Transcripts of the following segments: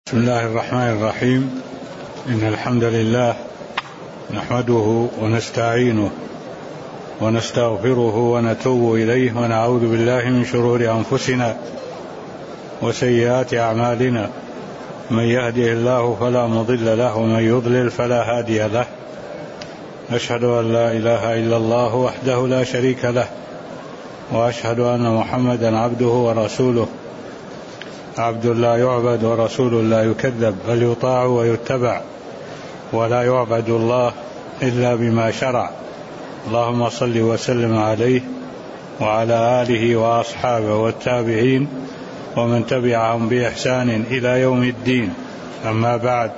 بسم الله الرحمن الرحيم. إن الحمد لله نحمده ونستعينه ونستغفره ونتوب إليه ونعوذ بالله من شرور أنفسنا وسيئات أعمالنا. من يهده الله فلا مضل له ومن يضلل فلا هادي له. أشهد أن لا إله إلا الله وحده لا شريك له، وأشهد أن محمدا عبده ورسوله، عبد لا يعبد ورسول لا يكذب، بل يطاع ويتبع، ولا يعبد الله إلا بما شرع. اللهم صل وسلم عليه وعلى آله وأصحابه والتابعين ومن تبعهم بإحسان إلى يوم الدين. أما بعد،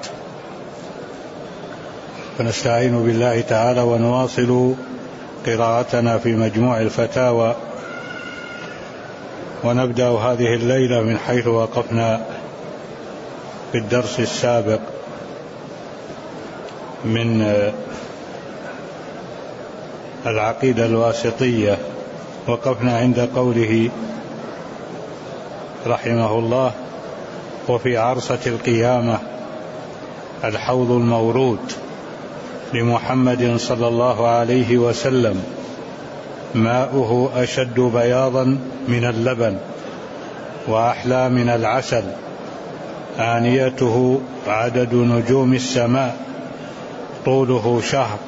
فنستعين بالله تعالى ونواصل قراءتنا في مجموع الفتاوى، ونبدأ هذه الليلة من حيث وقفنا في الدرس السابق من العقيدة الواسطية. وقفنا عند قوله رحمه الله: وفي عرصة القيامة الحوض المورود لمحمد صلى الله عليه وسلم، ماؤه أشد بياضا من اللبن وأحلى من العسل، آنيته عدد نجوم السماء، طوله شهر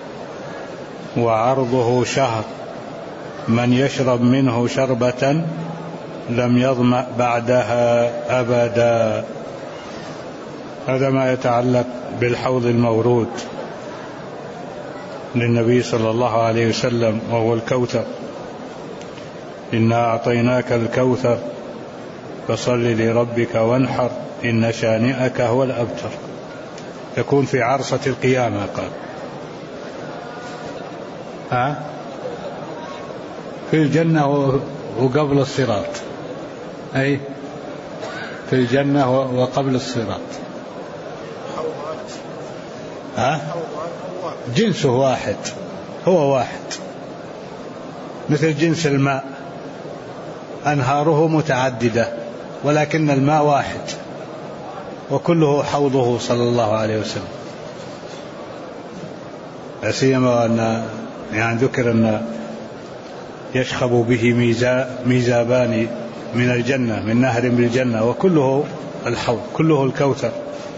وعرضه شهر، من يشرب منه شربة لم يظمأ بعدها أبدا. هذا ما يتعلق بالحوض المورود للنبي صلى الله عليه وسلم، وهو الكوثر. إنا أعطيناك الكوثر فصل لربك وانحر إن شانئك هو الأبتر. يكون في عرصة القيامة. قال في الجنة وقبل الصراط، أي في الجنة وقبل الصراط. جنسه واحد، هو واحد، مثل جنس الماء، أنهاره متعددة ولكن الماء واحد، وكله حوضه صلى الله عليه وسلم. سيما أن ذكر أن يشخب به ميزابان من الجنة، من نهر بالجنة، وكله الحوض، كله الكوثر.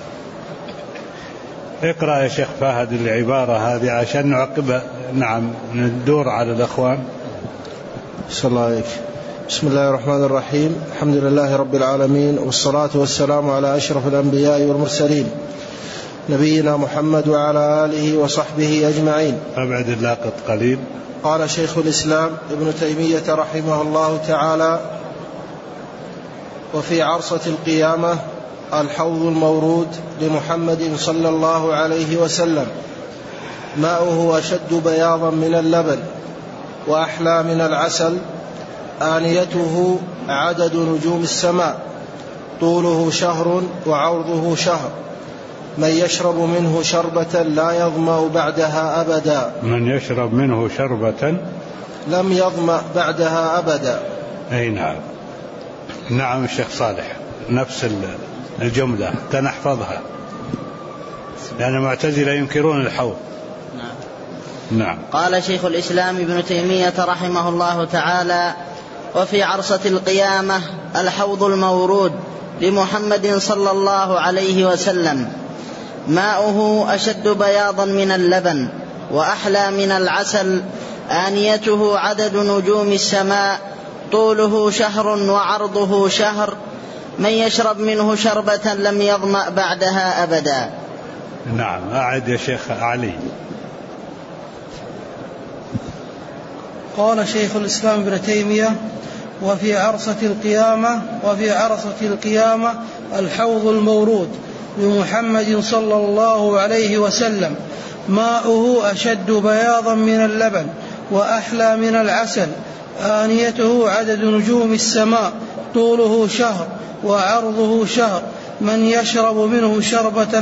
اقرأ يا شيخ فهد العبارة هذه عشان نعقبها. نعم، ندور على الأخوان. صلى الله عليك. بسم الله الرحمن الرحيم. الحمد لله رب العالمين، والصلاة والسلام على أشرف الأنبياء والمرسلين، نبينا محمد وعلى آله وصحبه أجمعين. أبعد اللاقط قليل. قال شيخ الإسلام ابن تيمية رحمه الله تعالى: وفي عرصة القيامة الحوض المورود لمحمد صلى الله عليه وسلم، ماؤه أشد بياضا من اللبن وأحلى من العسل، آنيته عدد نجوم السماء، طوله شهر وعرضه شهر، من يشرب منه شربة لا يظمأ بعدها أبدا. من يشرب منه شربة لم يظمأ بعدها أبدا. أي نعم. نعم الشيخ صالح، نفس الجملة تنحفظها، لأن المعتزلة ينكرون الحوض. نعم. قال شيخ الإسلام ابن تيمية رحمه الله تعالى: وفي عرصة القيامة الحوض المورود لمحمد صلى الله عليه وسلم، ماؤه أشد بياضا من اللبن وأحلى من العسل، آنيته عدد نجوم السماء، طوله شهر وعرضه شهر، من يشرب منه شربة لم يظمأ بعدها أبدا. نعم. أعد يا شيخ علي. قال شيخ الإسلام ابن تيمية: وفي عرصة القيامة الحوض المورود لمحمد صلى الله عليه وسلم، ماؤه أشد بياضا من اللبن وأحلى من العسل، آنيته عدد نجوم السماء، طوله شهر وعرضه شهر، من يشرب منه شربة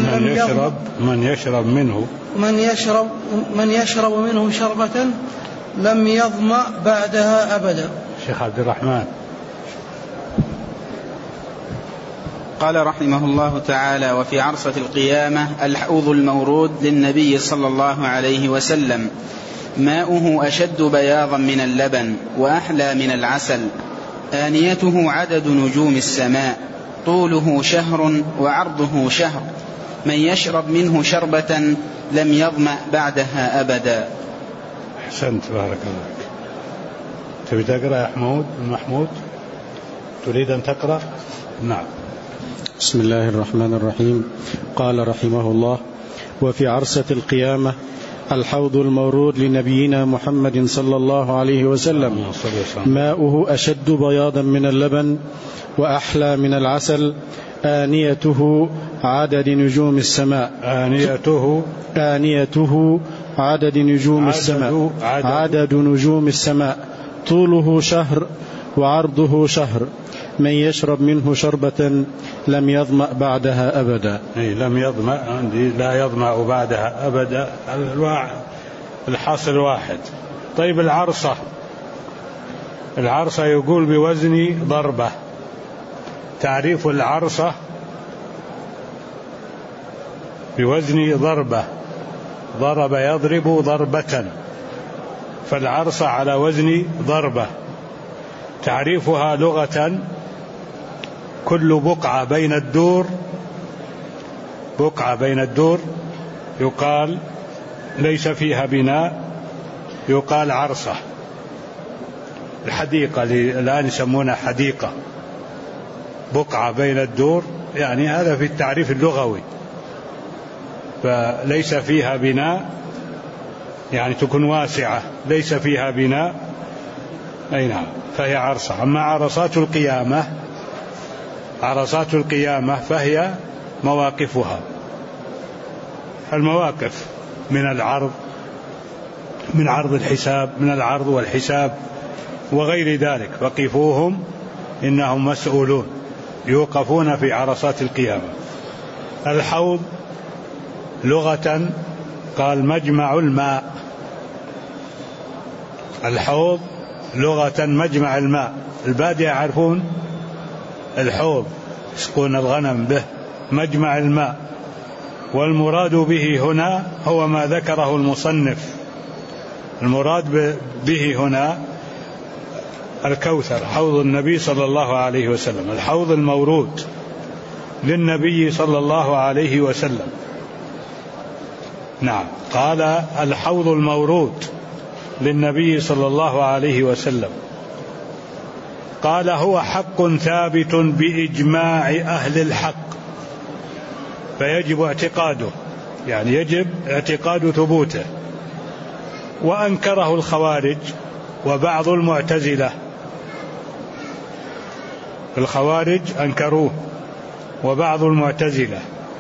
لم يظمأ بعدها أبدا. شيخ عبد الرحمن. قال رحمه الله تعالى: وفي عرصة القيامة الحوض المورود للنبي صلى الله عليه وسلم، ماؤه أشد بياضا من اللبن وأحلى من العسل، آنيته عدد نجوم السماء، طوله شهر وعرضه شهر، من يشرب منه شربة لم يظمأ بعدها أبدا. أحسنت، بارك الله. تبي تقرأ يا محمود؟ تريد أن تقرأ؟ نعم. بسم الله الرحمن الرحيم. قال رحمه الله: وفي عرصة القيامة الحوض المورود لنبينا محمد صلى الله عليه وسلم، ماؤه أشد بياضا من اللبن وأحلى من العسل، آنيته عدد نجوم السماء. آنيته عدد نجوم السماء، عدد نجوم السماء، طوله شهر وعرضه شهر، من يشرب منه شربة لم يظمأ بعدها أبدا. لم يظمأ، لا يظمأ بعدها أبدا، الحاصل واحد. طيب العرصة يقول بوزن ضربة. تعريف العرصة بوزن ضربة، ضرب يضرب ضربة، فالعرصة على وزن ضربة. تعريفها لغة: كل بقعة بين الدور يقال ليس فيها بناء يقال عرصة. الحديقة الآن يسمونها حديقة، بقعة بين الدور، يعني هذا في التعريف اللغوي. فليس فيها بناء يعني تكون واسعة، ليس فيها بناء، أي نعم، فهي عرصة. أما عرصات القيامة فهي مواقفها، المواقف من عرض الحساب، من العرض والحساب وغير ذلك. وقفوهم إنهم مسؤولون، يوقفون في عرصات القيامة. الحوض لغة قال مجمع الماء، الحوض لغة مجمع الماء. البادية يعرفون الحوض يسقون الغنم به، مجمع الماء. والمراد به هنا هو ما ذكره المصنف، المراد به هنا الكوثر، حوض النبي صلى الله عليه وسلم، الحوض المورود للنبي صلى الله عليه وسلم. نعم، قال الحوض المورود للنبي صلى الله عليه وسلم. قال هو حق ثابت بإجماع أهل الحق، فيجب اعتقاده، يعني يجب اعتقاد ثبوته. وأنكره الخوارج وبعض المعتزلة، الخوارج أنكروه وبعض المعتزلة.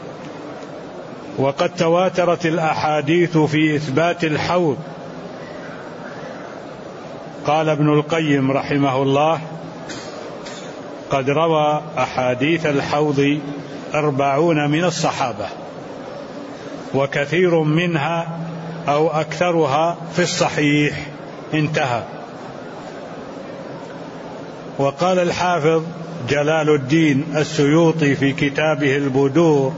وقد تواترت الأحاديث في إثبات الحوض. قال ابن القيم رحمه الله: قد روى أحاديث الحوض 40 من الصحابة، وكثير منها أو أكثرها في الصحيح. انتهى. وقال الحافظ جلال الدين السيوطي في كتابه البدور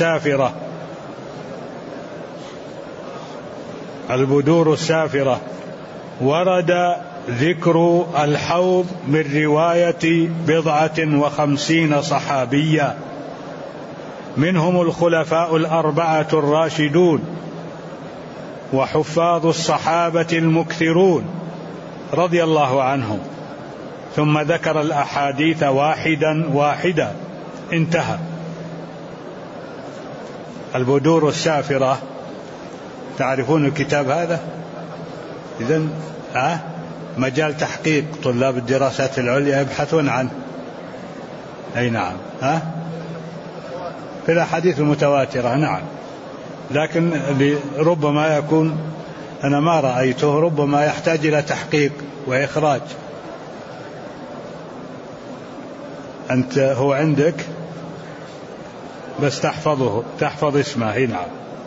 السافرة: ورد ذكر الحوض من رواية 57 صحابيا، منهم الخلفاء الأربعة الراشدون وحفاظ الصحابة المكثرون رضي الله عنهم، ثم ذكر الأحاديث واحدا. انتهى. البدور السافرة، تعرفون الكتاب هذا؟ إذن مجال تحقيق طلاب الدراسات العليا يبحثون عنه. أي نعم، في الأحاديث المتواترة. نعم، لكن ربما يكون، أنا ما رأيته، ربما يحتاج إلى تحقيق وإخراج. أنت هو عندك بس تحفظ اسمه. نعم.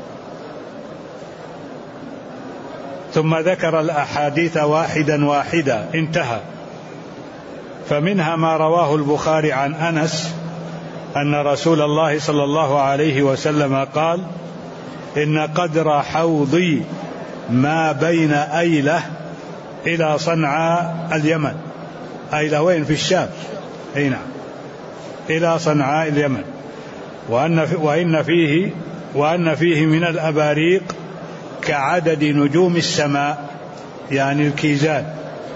ثم ذكر الأحاديث واحدا. انتهى. فمنها ما رواه البخاري عن أنس أن رسول الله صلى الله عليه وسلم قال: إن قدر حوضي ما بين أيلة إلى صنعاء اليمن. أيلة وين؟ في الشام. أي نعم، إلى صنعاء اليمن. وأن فيه من الأباريق كعدد نجوم السماء، يعني الكيزان.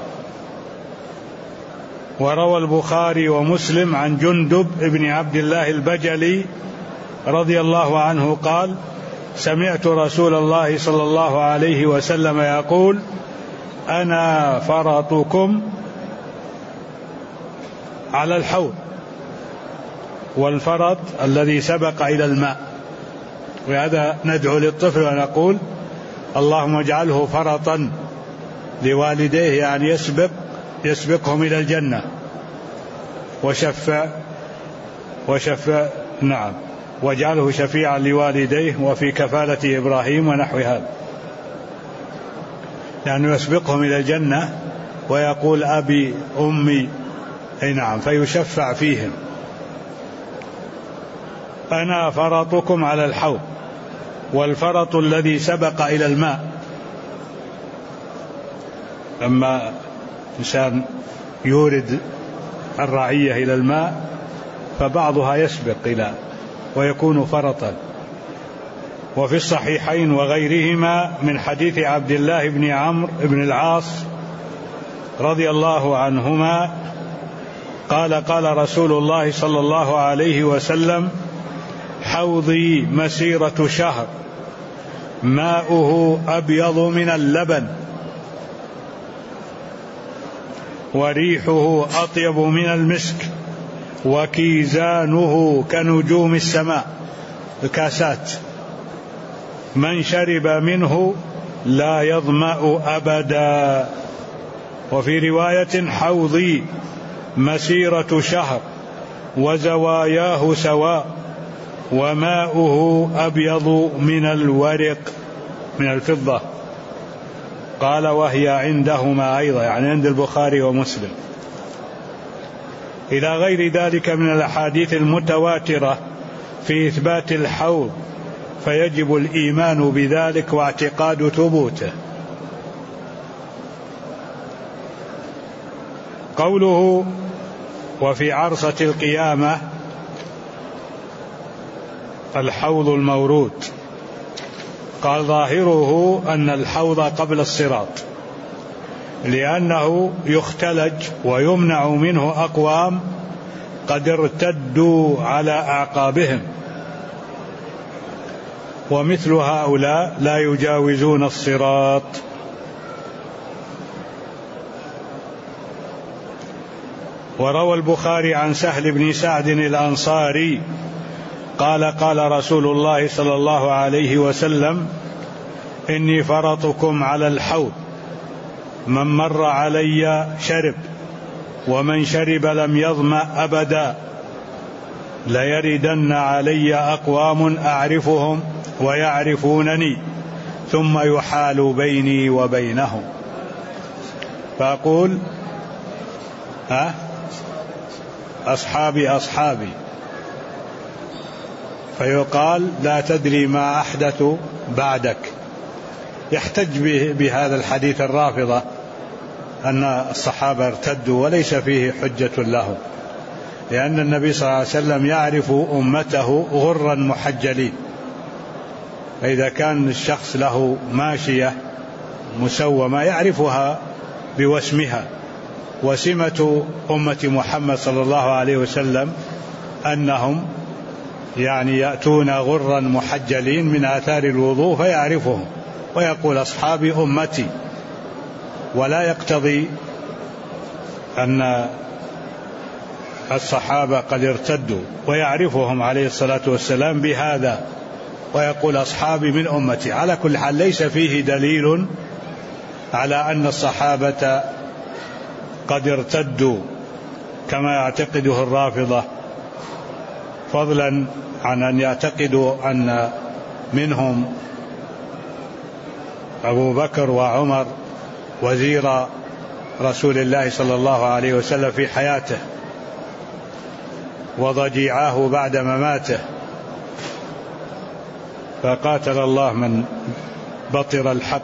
وروى البخاري ومسلم عن جندب بن عبد الله البجلي رضي الله عنه قال: سمعت رسول الله صلى الله عليه وسلم يقول: أنا فرطكم على الحوض. والفرط الذي سبق إلى الماء. وهذا ندعو للطفل ونقول: اللهم اجعله فرطا لوالديه، يعني يسبقهم إلى الجنة، نعم، واجعله شفيعا لوالديه وفي كفالة إبراهيم ونحو هذا، لأنه يسبقهم إلى الجنة ويقول: أبي أمي. أي نعم، فيشفع فيهم. أنا فرطكم على الحوض. والفرط الذي سبق إلى الماء، لما إنسان يورد الرعية إلى الماء فبعضها يسبق إلى ويكون فرطا. وفي الصحيحين وغيرهما من حديث عبد الله بن عمرو بن العاص رضي الله عنهما قال: قال رسول الله صلى الله عليه وسلم: حوضي مسيرة شهر، ماؤه أبيض من اللبن، وريحه أطيب من المسك، وكيزانه كنجوم السماء، الكاسات، من شرب منه لا يظمأ أبدا. وفي رواية: حوضي مسيرة شهر، وزواياه سواء، وماؤه أبيض من الورق، من الفضة. قال: وهي عندهما أيضا، يعني عند البخاري ومسلم. إلى غير ذلك من الأحاديث المتواترة في إثبات الحوض، فيجب الإيمان بذلك واعتقاد ثبوته. قوله: وفي عرصة القيامة الحوض المورود، قال: ظاهره أن الحوض قبل الصراط، لأنه يختلج ويمنع منه أقوام قد ارتدوا على أعقابهم، ومثل هؤلاء لا يجاوزون الصراط. وروى البخاري عن سهل بن سعد الأنصاري قال: قال رسول الله صلى الله عليه وسلم: إني فرطكم على الحوض، من مر علي شرب، ومن شرب لم يظمأ أبدا، ليردن علي أقوام أعرفهم ويعرفونني، ثم يحال بيني وبينهم، فأقول: أصحابي أصحابي، فيقال: لا تدري ما أحدث بعدك. يحتج بهذا الحديث الرافضة أن الصحابة ارتدوا، وليس فيه حجة لهم، لأن النبي صلى الله عليه وسلم يعرف أمته غرا محجلين. فإذا كان الشخص له ماشية مسومة يعرفها بوسمها. وسمة أمة محمد صلى الله عليه وسلم أنهم يعني يأتون غرا محجلين من آثار الوضوء فيعرفهم، ويقول: أصحابي أمتي. ولا يقتضي أن الصحابة قد ارتدوا، ويعرفهم عليه الصلاة والسلام بهذا، ويقول: أصحابي من أمتي. على كل حال ليس فيه دليل على أن الصحابة قد ارتدوا كما يعتقده الرافضة، فضلا عن أن يعتقدوا أن منهم أبو بكر وعمر وزير رسول الله صلى الله عليه وسلم في حياته. وضجيعه بعد مماته، فقاتل الله من بطر الحق.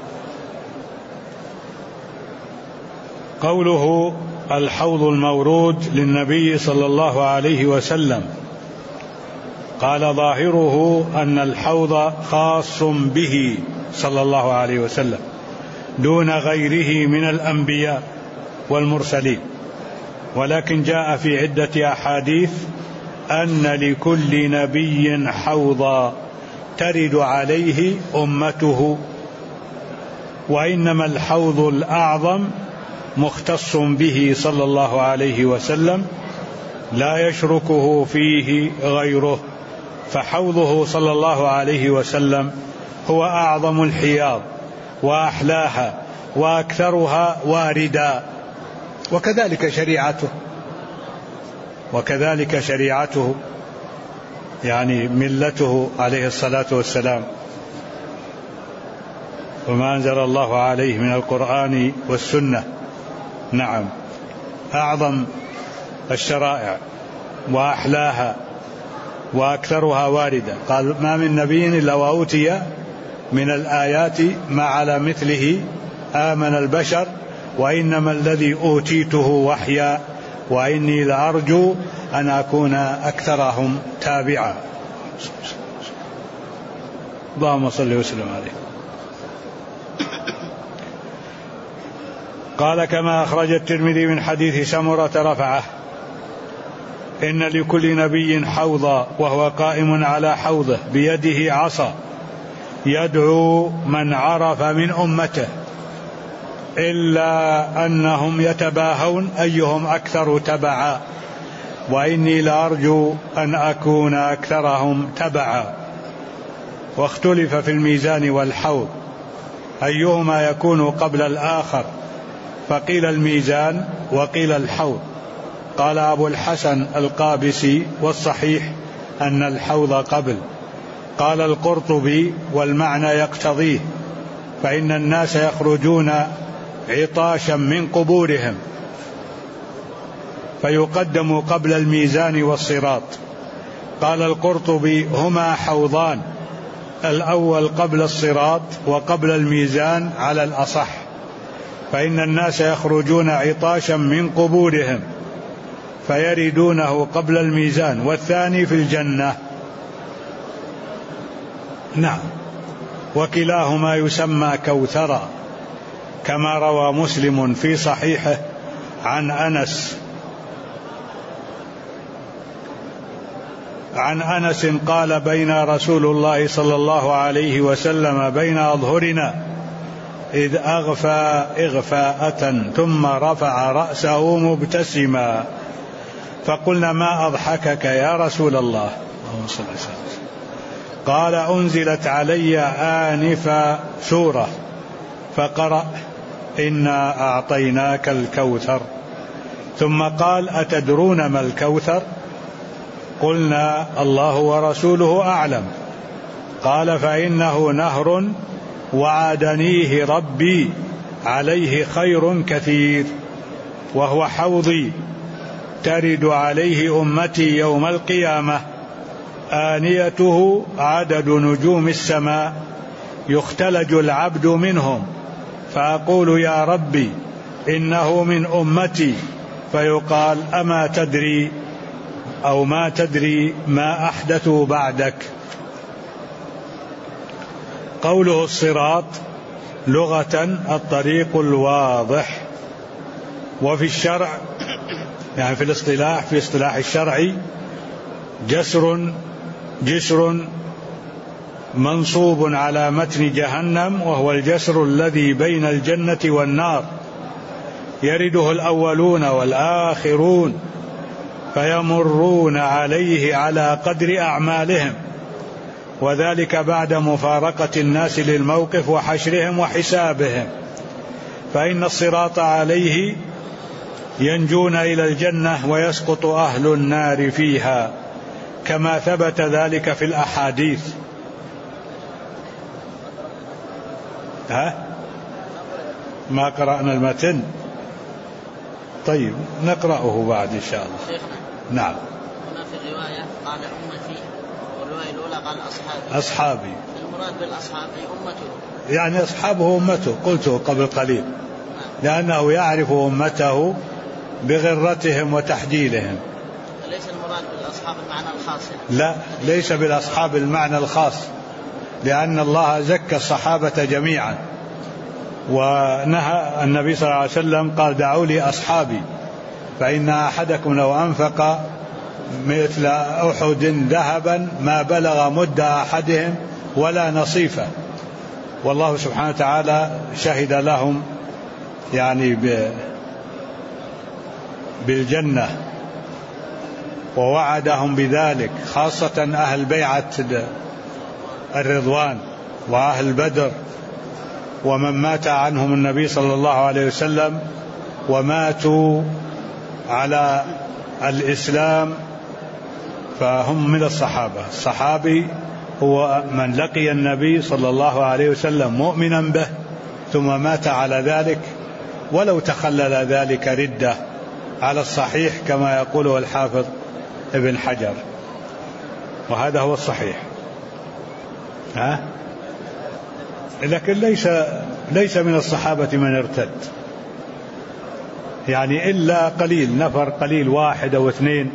قوله الحوض المورود للنبي صلى الله عليه وسلم، قال ظاهره أن الحوض خاص به صلى الله عليه وسلم دون غيره من الأنبياء والمرسلين، ولكن جاء في عدة أحاديث أن لكل نبي حوضا ترد عليه أمته، وإنما الحوض الأعظم مختص به صلى الله عليه وسلم لا يشركه فيه غيره، فحوضه صلى الله عليه وسلم هو أعظم الحياض وأحلاها وأكثرها واردا، وكذلك شريعته يعني ملته عليه الصلاة والسلام، وما أنزل الله عليه من القرآن والسنة. نعم، أعظم الشرائع وأحلاها وأكثرها واردة. قال ما من نبي إلا وأوتي من الآيات ما على مثله آمن البشر، وإنما الذي أوتيته وحيا، وإني لأرجو أن أكون أكثرهم تابعا. اللهم صل وسلم عليه. قال كما أخرج الترمذي من حديث سمرة رفعه: إن لكل نبي حوضا وهو قائم على حوضه بيده عصا يدعو من عرف من أمته، إلا أنهم يتباهون أيهم أكثر تبعا، وإني لأرجو أن أكون أكثرهم تبعا. واختلف في الميزان والحوض أيهما يكون قبل الآخر، فقيل الميزان وقيل الحوض. قال أبو الحسن القابسي: والصحيح أن الحوض قبل. قال القرطبي: والمعنى يقتضيه، فإن الناس يخرجون عطاشا من قبورهم فيقدم قبل الميزان والصراط. قال القرطبي: هما حوضان، الأول قبل الصراط وقبل الميزان على الأصح، فإن الناس يخرجون عطاشا من قبورهم فيردونه قبل الميزان، والثاني في الجنة. نعم، وكلاهما يسمى كوثرا، كما روى مسلم في صحيحه عن أنس قال: بين رسول الله صلى الله عليه وسلم بين أظهرنا إذ أغفى إغفاءة ثم رفع رأسه مبتسما، فقلنا: ما أضحكك يا رسول الله؟ قال: أنزلت علي آنفا سورة فقرأ: إنا أعطيناك الكوثر، ثم قال: أتدرون ما الكوثر؟ قلنا: الله ورسوله أعلم. قال: فإنه نهر وعدنيه ربي عليه خير كثير، وهو حوضي ترد عليه أمتي يوم القيامة، آنيته عدد نجوم السماء، يختلج العبد منهم، فأقول: يا ربي إنه من أمتي، فيقال: أما تدري أو ما تدري ما أحدثوا بعدك. قوله الصراط لغة الطريق الواضح، وفي الشرع يعني في الاصطلاح، في اصطلاح الشرعي جسر منصوب على متن جهنم، وهو الجسر الذي بين الجنة والنار، يرده الأولون والآخرون فيمرون عليه على قدر أعمالهم، وذلك بعد مفارقة الناس للموقف وحشرهم وحسابهم، فإن الصراط عليه ينجون إلى الجنة ويسقط أهل النار فيها، كما ثبت ذلك في الأحاديث. ما قرأنا المتن؟ طيب نقرأه بعد إن شاء الله. نعم. رواية قال أمتي، والرواية الأولى قال أصحابي. المراد بالأصحاب أمته، يعني أصحابه أمته، قلته قبل قليل، لأنه يعرف أمته بغرتهم وتحجيلهم. ليس المراد بالأصحاب المعنى الخاص؟ لا، ليس بالأصحاب المعنى الخاص، لأن الله زكى الصحابة جميعا، ونهى النبي صلى الله عليه وسلم قال دعوا لي أصحابي، فإن أحدكم لو أنفق مثل أحد ذهبا ما بلغ مد أحدهم ولا نصيفه. والله سبحانه وتعالى شهد لهم يعني بالجنة ووعدهم بذلك، خاصة أهل بيعة الرضوان وأهل بدر ومن مات عنهم النبي صلى الله عليه وسلم وماتوا على الإسلام فهم من الصحابة. الصحابي هو من لقي النبي صلى الله عليه وسلم مؤمنا به ثم مات على ذلك ولو تخلل ذلك ردة على الصحيح كما يقوله الحافظ ابن حجر، وهذا هو الصحيح. لكن ليس من الصحابة من ارتد، يعني إلا قليل، نفر قليل، واحد أو اثنين،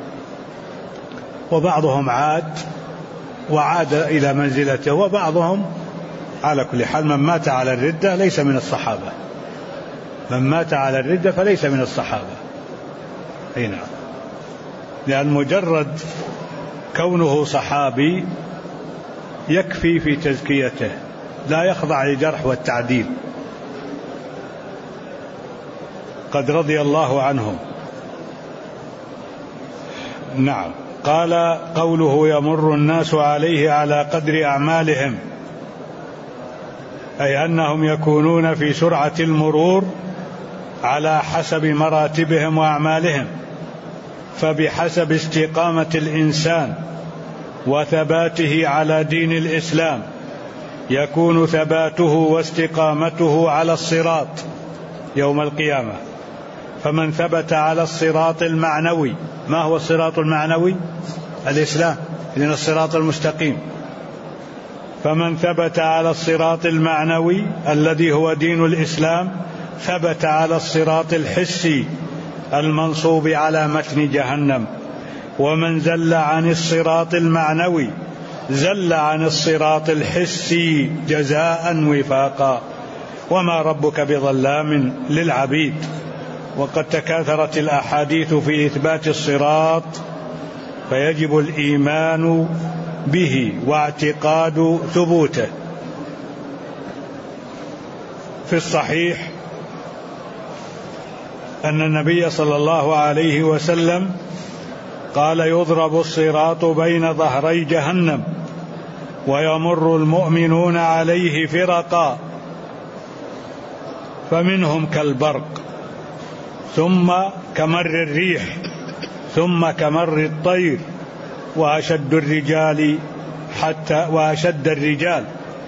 وبعضهم وعاد إلى منزلته، وبعضهم على كل حال من مات على الردة ليس من الصحابة، من مات على الردة فليس من الصحابة. نعم، لأن مجرد كونه صحابي يكفي في تزكيته، لا يخضع للجرح والتعديل. قد رضي الله عنهم. نعم. قال قوله يمر الناس عليه على قدر أعمالهم، أي أنهم يكونون في سرعة المرور على حسب مراتبهم وأعمالهم، فبحسب استقامة الإنسان وثباته على دين الإسلام يكون ثباته واستقامته على الصراط يوم القيامة. فمن ثبت على الصراط المعنوي، ما هو الصراط المعنوي؟ الإسلام، إذن الصراط المستقيم. فمن ثبت على الصراط المعنوي الذي هو دين الإسلام ثبت على الصراط الحسي المنصوب على متن جهنم. ومن زل عن الصراط المعنوي زل عن الصراط الحسي جزاء وفاقا، وما ربك بظلام للعبيد. وقد تكاثرت الأحاديث في إثبات الصراط، فيجب الإيمان به واعتقاد ثبوته. في الصحيح أن النبي صلى الله عليه وسلم قال يضرب الصراط بين ظهري جهنم ويمر المؤمنون عليه فرقا، فمنهم كالبرق ثم كمر الريح ثم كمر الطير وأشد الرجال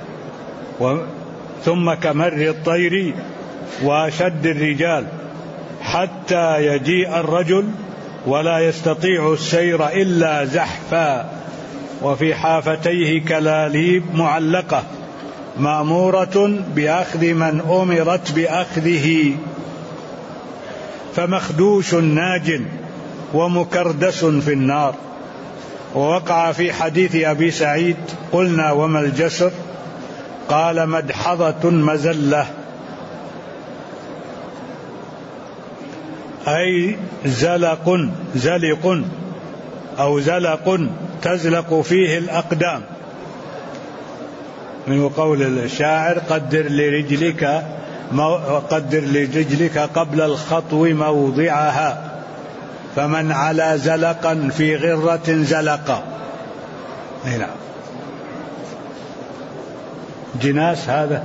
ثم كمر الطير وأشد الرجال حتى يجيء الرجل ولا يستطيع السير إلا زحفا، وفي حافتيه كلاليب معلقة مأمورة بأخذ من أمرت بأخذه، فمخدوش ناج ومكردس في النار. ووقع في حديث أبي سعيد قلنا وما الجسر؟ قال مدحضة مزلة، أي زلق أو زلق تزلق فيه الأقدام، من قول الشاعر قدر لرجلك قبل الخطو موضعها، فمن على زلقا في غرة زلق. نعم، جناس هذا.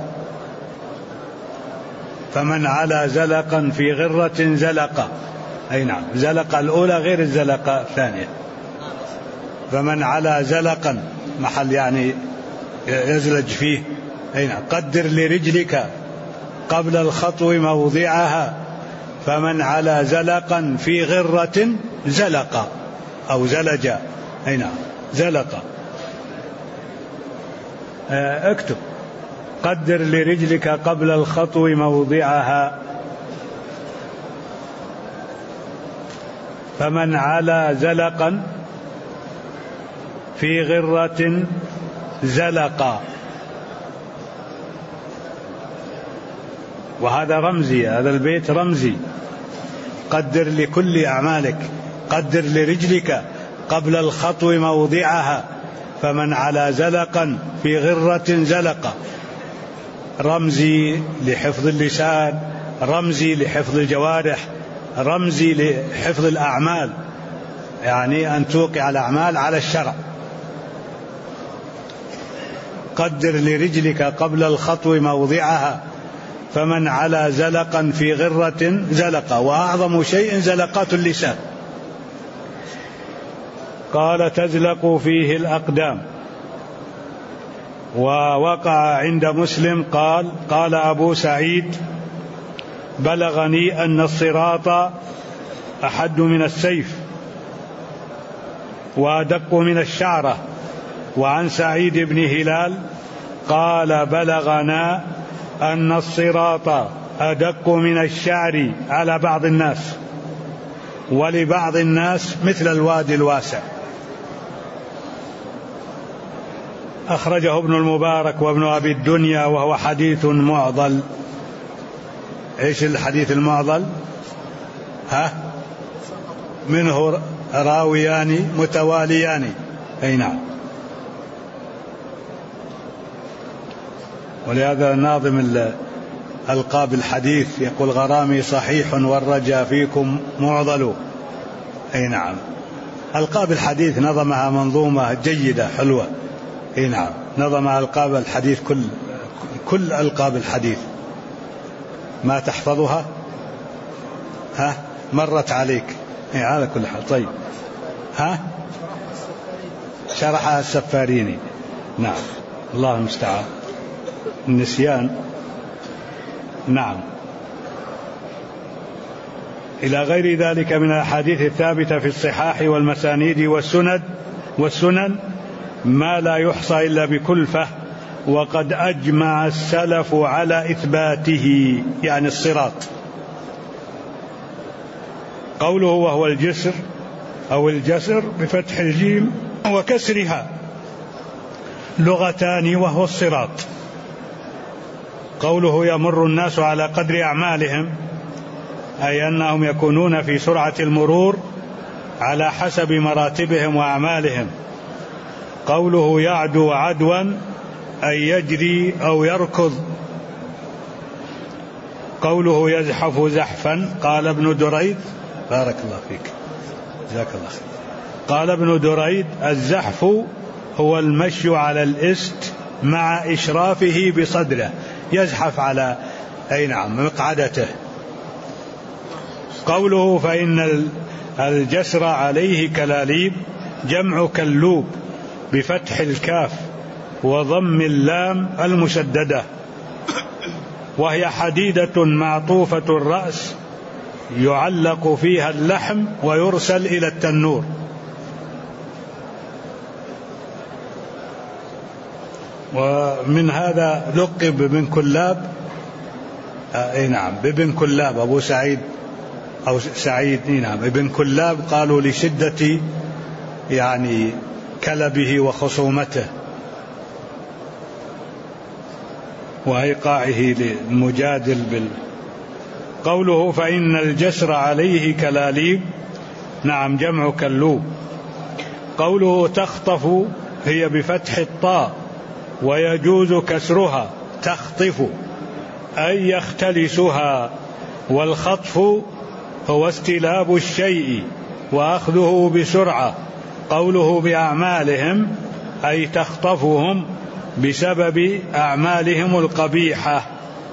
فمن على زلقا في غرة زلق، أي نعم، زلق الأولى غير الزلقة الثانية. فمن على زلقا محل يعني يزلج فيه. أي نعم، قدر لرجلك قبل الخطو موضعها، فمن على زلقا في غرة زلق. أو زلج. أي نعم زلق. اكتب قدر لرجلك قبل الخطو موضعها فمن علا زلقا في غرة زلقا. وهذا رمزي، هذا البيت رمزي. قدر لكل أعمالك، قدر لرجلك قبل الخطو موضعها فمن علا زلقا في غرة زلقا. رمزي لحفظ اللسان، رمزي لحفظ الجوارح، رمزي لحفظ الأعمال، يعني أن توقع الأعمال على الشرع. قدر لرجلك قبل الخطو موضعها فمن علا زلقا في غرة زلقا. وأعظم شيء زلقات اللسان. قال تزلق فيه الأقدام. ووقع عند مسلم قال أبو سعيد بلغني أن الصراط أحد من السيف وأدق من الشعرة. وعن سعيد بن هلال قال بلغنا أن الصراط أدق من الشعر على بعض الناس، ولبعض الناس مثل الوادي الواسع. أخرجه ابن المبارك وابن أبي الدنيا وهو حديث معضل. إيش الحديث المعضل؟ منه راويان متواليان. أي نعم. ولهذا ناظم ألقاب الحديث يقول غرامي صحيح والرجا فيكم معضل. أي نعم. ألقاب الحديث نظمها منظومة جيدة حلوة. أي نعم. نظم ألقاب الحديث كل ألقاب الحديث. ما تحفظها؟ مرت عليك. أي على كل حال. طيب. شرحها السفاريني. نعم. الله المستعان. النسيان. نعم. إلى غير ذلك من الأحاديث الثابتة في الصحاح والمسانيد والسنن ما لا يحصى إلا بكلفة، وقد أجمع السلف على إثباته، يعني الصراط. قوله وهو الجسر أو الجسر بفتح الجيم وكسرها لغتان، وهو الصراط. قوله يمر الناس على قدر أعمالهم، أي أنهم يكونون في سرعة المرور على حسب مراتبهم وأعمالهم. قوله يعدو عدوا أي يجري أو يركض. قوله يزحف زحفا قال ابن دريد بارك الله فيك جزاك الله خير. قال ابن دريد الزحف هو المشي على الإست مع إشرافه بصدره، يزحف على أي نعم مقعدته. قوله فإن الجسر عليه كلاليب جمع كلوب بفتح الكاف وضم اللام المشددة، وهي حديدة معطوفة الرأس يعلق فيها اللحم ويرسل إلى التنور. ومن هذا لقب بابن كلاب. اي نعم بابن كلاب ابو سعيد او سعيد. اي نعم ابن كلاب قالوا لشدة يعني كلبه وخصومته وايقاعه للمجادل قوله فإن الجسر عليه كلاليب، نعم جمع كلوب. قوله تخطف هي بفتح الطاء ويجوز كسرها تخطف أي يختلسها، والخطف هو استلاب الشيء وأخذه بسرعة. قوله بأعمالهم أي تخطفهم بسبب أعمالهم القبيحة.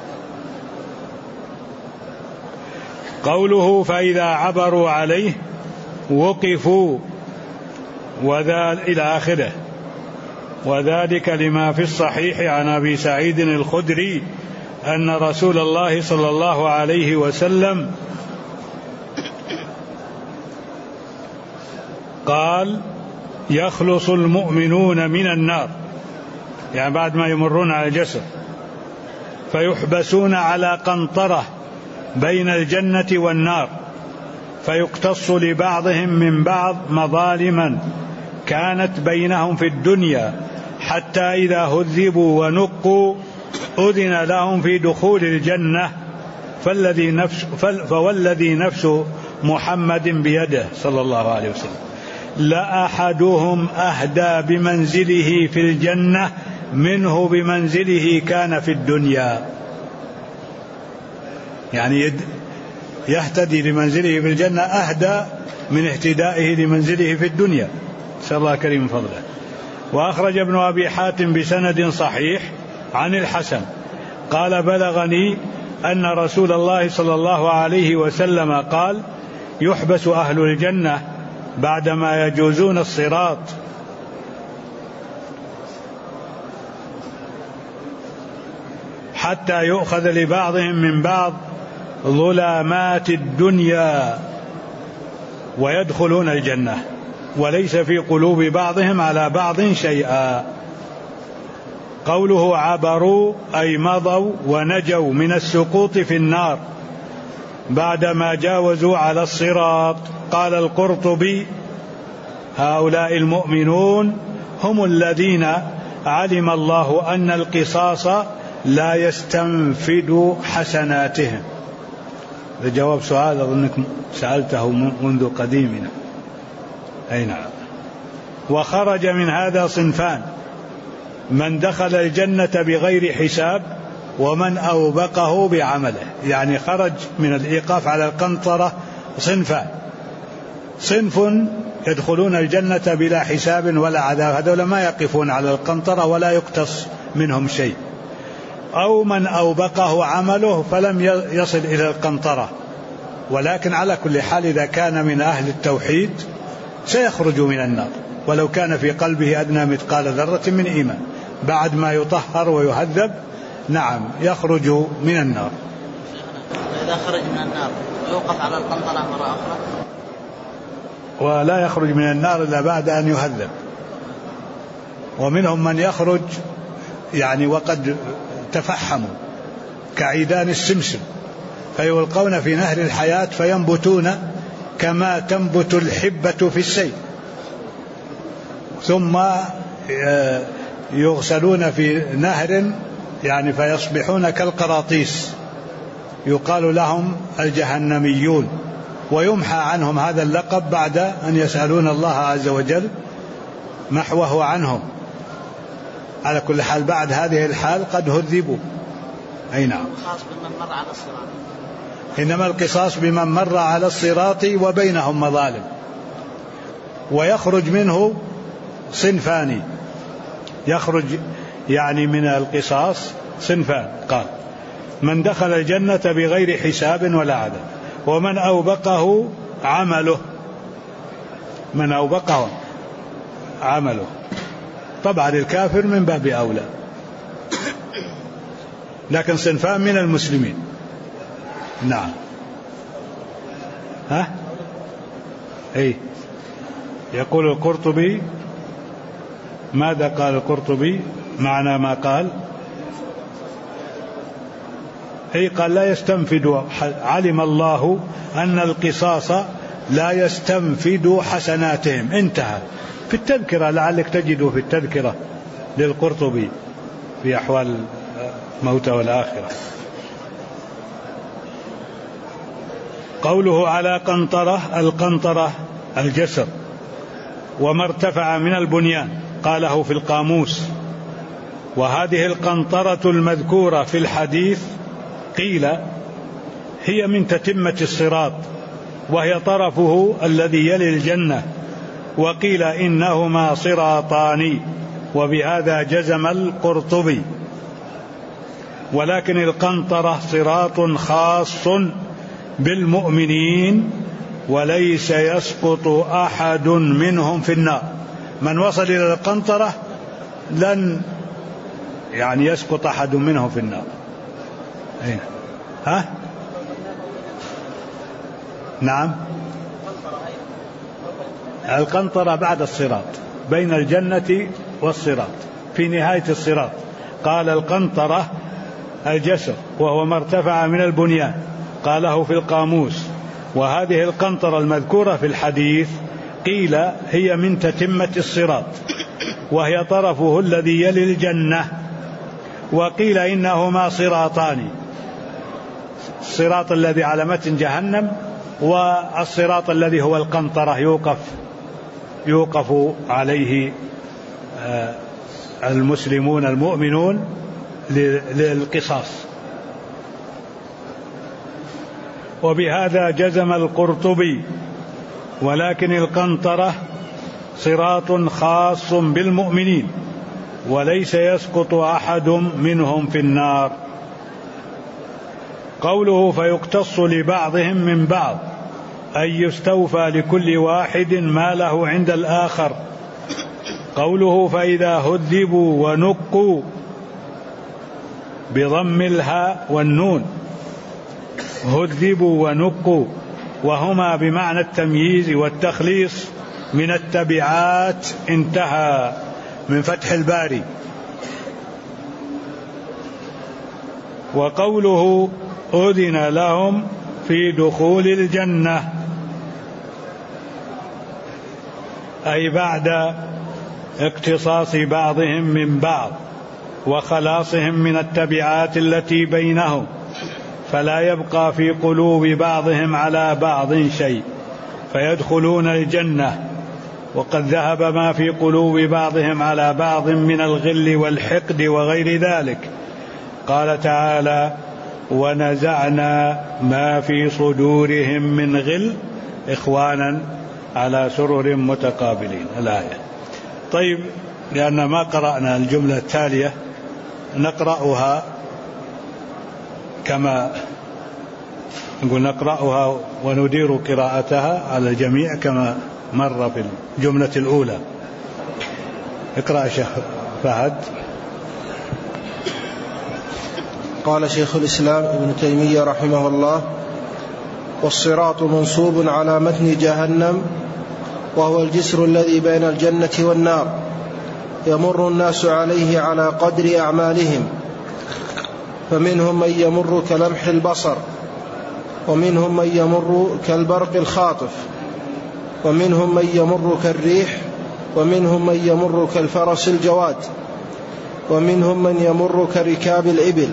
قوله فإذا عبروا عليه وقفوا إلى آخره. وذلك لما في الصحيح عن أبي سعيد الخدري أن رسول الله صلى الله عليه وسلم قال يخلص المؤمنون من النار، يعني بعد ما يمرون على الجسر، فيحبسون على قنطرة بين الجنة والنار، فيقتص لبعضهم من بعض مظالما كانت بينهم في الدنيا، حتى إذا هذبوا ونقوا أذن لهم في دخول الجنة، فوالذي نفس محمد بيده صلى الله عليه وسلم لأحدهم أهدى بمنزله في الجنة منه بمنزله كان في الدنيا. يعني يهتدي لمنزله في الجنة أهدى من اهتدائه لمنزله في الدنيا، نسأل الله كريم فضله. وأخرج ابن أبي حاتم بسند صحيح عن الحسن قال بلغني أن رسول الله صلى الله عليه وسلم قال يحبس أهل الجنة بعدما يجوزون الصراط حتى يؤخذ لبعضهم من بعض ظلامات الدنيا ويدخلون الجنة، وليس في قلوب بعضهم على بعض شيئا. قوله عبروا أي مضوا ونجوا من السقوط في النار بعدما جاوزوا على الصراط. قال القرطبي هؤلاء المؤمنون هم الذين علم الله أن القصاص لا يستنفد حسناتهم. جواب سؤال أظنكم سألته منذ قديمنا. أي نعم. وخرج من هذا صنفان: من دخل الجنة بغير حساب ومن أوبقه بعمله. يعني خرج من الإيقاف على القنطرة صنفان: صنف يدخلون الجنة بلا حساب ولا عذاب، هذول ما يقفون على القنطرة ولا يقتص منهم شيء. أو من أوبقه عمله فلم يصل إلى القنطرة، ولكن على كل حال إذا كان من أهل التوحيد سيخرج من النار ولو كان في قلبه أدنى مثقال ذرة من إيمان، بعد ما يطهر ويهذب نعم يخرج من النار. إذا خرج من النار يوقف على القنطرة مرة أخرى، ولا يخرج من النار إلا بعد أن يهذب. ومنهم من يخرج يعني وقد تفحموا كعيدان السمسم، فيلقون في نهر الحياة فينبتون كما تنبت الحبة في السيل، ثم يغسلون في نهر يعني فيصبحون كالقراطيس، يقال لهم الجهنميون، ويمحى عنهم هذا اللقب بعد أن يسألون الله عز وجل محوه عنهم. على كل حال بعد هذه الحال قد هذبوا. أي نعم. إنما القصاص بمن مر على الصراط وبينهم مظالم. ويخرج منه صنفان، يخرج يعني من القصاص صنفان. قال من دخل الجنة بغير حساب ولا عذاب، ومن أوبقه عمله. من أوبقه عمله، طبعا الكافر من باب أولى، لكن صنفان من المسلمين. نعم. أي يقول القرطبي، ماذا قال القرطبي معنى ما قال؟ أي قال لا يستنفد، علم الله أن القصاص لا يستنفد حسناتهم، انتهى. في التذكرة لعلك تجده في التذكرة للقرطبي في أحوال الموتى والآخرة. قوله على قنطرة، القنطرة الجسر، وما ارتفع من البنيان، قاله في القاموس. وهذه القنطرة المذكورة في الحديث قيل هي من تتمة الصراط، وهي طرفه الذي يلي الجنة، وقيل إنهما صراطان، وبهذا جزم القرطبي. ولكن القنطرة صراط خاص بالمؤمنين، وليس يسقط أحد منهم في النار. من وصل إلى القنطرة لن يعني يسقط أحد منهم في النار. نعم. القنطرة بعد الصراط، بين الجنة والصراط في نهاية الصراط. قال القنطرة الجسر، وهو ما ارتفع من البنيان، قاله في القاموس. وهذه القنطرة المذكورة في الحديث قيل هي من تتمة الصراط، وهي طرفه الذي يلي الجنة. وقيل إنهما صراطان، الصراط الذي على متن جهنم، والصراط الذي هو القنطرة يوقف عليه المسلمون المؤمنون للقصاص. وبهذا جزم القرطبي، ولكن القنطرة صراط خاص بالمؤمنين، وليس يسقط أحد منهم في النار. قوله فيقتص لبعضهم من بعض، أي يستوفى لكل واحد ما له عند الآخر. قوله فإذا هذبوا ونقوا بضم الهاء والنون، هذبوا ونقوا، وهما بمعنى التمييز والتخليص من التبعات، انتهى، من فتح الباري. وقوله أذن لهم في دخول الجنة، أي بعد اقتصاص بعضهم من بعض وخلاصهم من التبعات التي بينهم، فلا يبقى في قلوب بعضهم على بعض شيء فيدخلون الجنة. وقد ذهب ما في قلوب بعضهم على بعض من الغل والحقد وغير ذلك. قال تعالى ونزعنا ما في صدورهم من غل إخوانا على سرر متقابلين، الآية. طيب، لأن ما قرأنا الجملة التالية نقرأها كما نقول، نقرأها وندير قراءتها على الجميع كما مر في الجملة الأولى. اقرأ شيخ فهد. قال شيخ الإسلام ابن تيمية رحمه الله: والصراط منصوب على متن جهنم، وهو الجسر الذي بين الجنة والنار، يمر الناس عليه على قدر أعمالهم، فمنهم من يمر كلمح البصر، ومنهم من يمر كالبرق الخاطف، ومنهم من يمر كالريح، ومنهم من يمر كالفرس الجواد، ومنهم من يمر كركاب الإبل،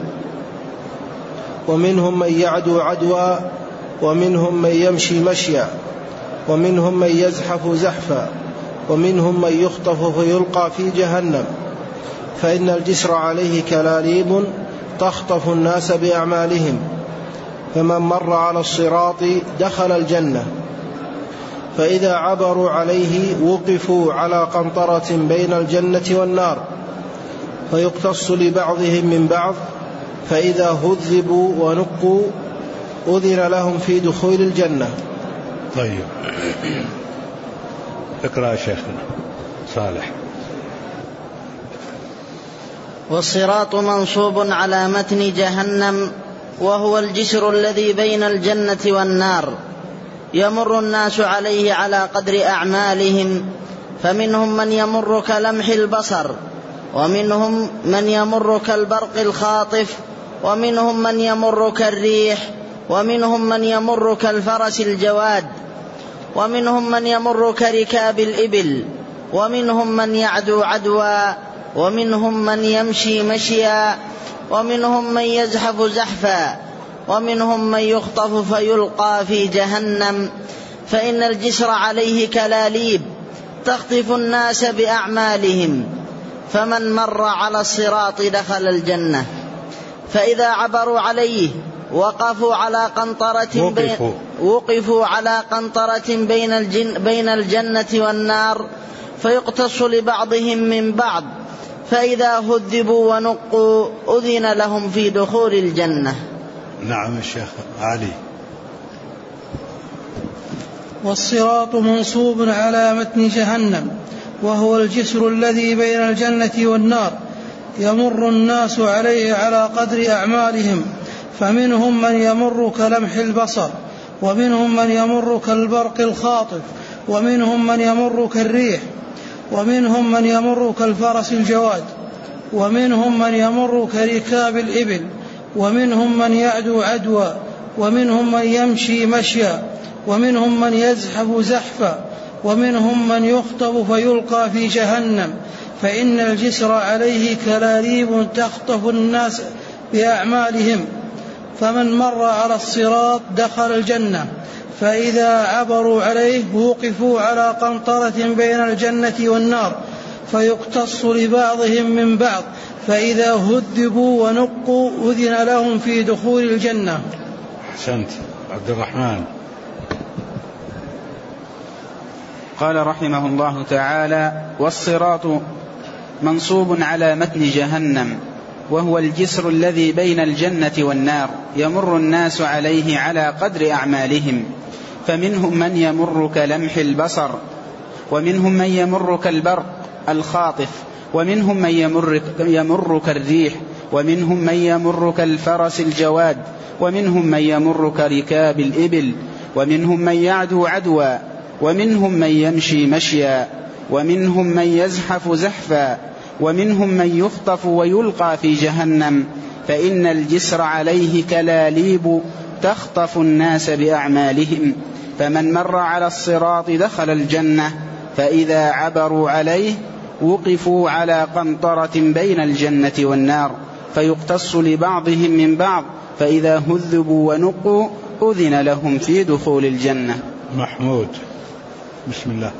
ومنهم من يعدو عدوى، ومنهم من يمشي مشيا، ومنهم من يزحف زحفا، ومنهم من يخطف فيلقى في جهنم، فإن الجسر عليه كلاليب تخطف الناس بأعمالهم، فمن مر على الصراط دخل الجنة، فإذا عبروا عليه وقفوا على قنطرة بين الجنة والنار، فيقتص لبعضهم من بعض، فإذا هذبوا ونقوا أذن لهم في دخول الجنة. طيب، اقرأ شيخنا صالح. والصراط منصوب على متن جهنم، وهو الجسر الذي بين الجنة والنار، يمر الناس عليه على قدر أعمالهم، فمنهم من يمر كلمح البصر، ومنهم من يمر كالبرق الخاطف، ومنهم من يمر كالريح، ومنهم من يمر كالفرس الجواد، ومنهم من يمر كركاب الإبل، ومنهم من يعدو عدوى، ومنهم من يمشي مشيا، ومنهم من يزحف زحفا، ومنهم من يخطف فيلقى في جهنم، فإن الجسر عليه كلاليب تخطف الناس بأعمالهم، فمن مر على الصراط دخل الجنة، فإذا عبروا عليه وقفوا على قنطرة بين الجنة والنار، فيقتص لبعضهم من بعض، فإذا هذبوا ونقوا أذن لهم في دخول الجنة. نعم الشيخ علي. والصراط منصوب على متن جهنم، وهو الجسر الذي بين الجنة والنار، يمر الناس عليه على قدر أعمالهم، فمنهم من يمر كلمح البصر، ومنهم من يمر كالبرق الخاطف، ومنهم من يمر كالريح، ومنهم من يمر كالفرس الجواد، ومنهم من يمر كركاب الإبل، ومنهم من يعدو عدوى، ومنهم من يمشي مشيا، ومنهم من يزحف زحفا، ومنهم من يخطب فيلقى في جهنم، فإن الجسر عليه كلاليب تخطف الناس بأعمالهم، فمن مر على الصراط دخل الجنة، فإذا عبروا عليه وقفوا على قنطرة بين الجنة والنار، فيقتص لبعضهم من بعض، فإذا هذبوا ونقوا أذن لهم في دخول الجنة. أحسنت. عبد الرحمن. قال رحمه الله تعالى: والصراط منصوب على متن جهنم، وهو الجسر الذي بين الجنة والنار، يمر الناس عليه على قدر أعمالهم، فمنهم من يمر كلمح البصر، ومنهم من يمر كالبرق الخاطف، ومنهم من يمر كالريح، ومنهم من يمر كالفرس الجواد، ومنهم من يمر كركاب الإبل، ومنهم من يعدو عدوى، ومنهم من يمشي مشيا، ومنهم من يزحف زحفا، ومنهم من يخطف ويلقى في جهنم، فإن الجسر عليه كلاليب تخطف الناس بأعمالهم، فمن مر على الصراط دخل الجنة، فإذا عبروا عليه وقفوا على قنطرة بين الجنة والنار، فيقتص لبعضهم من بعض، فإذا هذبوا ونقوا أذن لهم في دخول الجنة. محمود، بسم الله.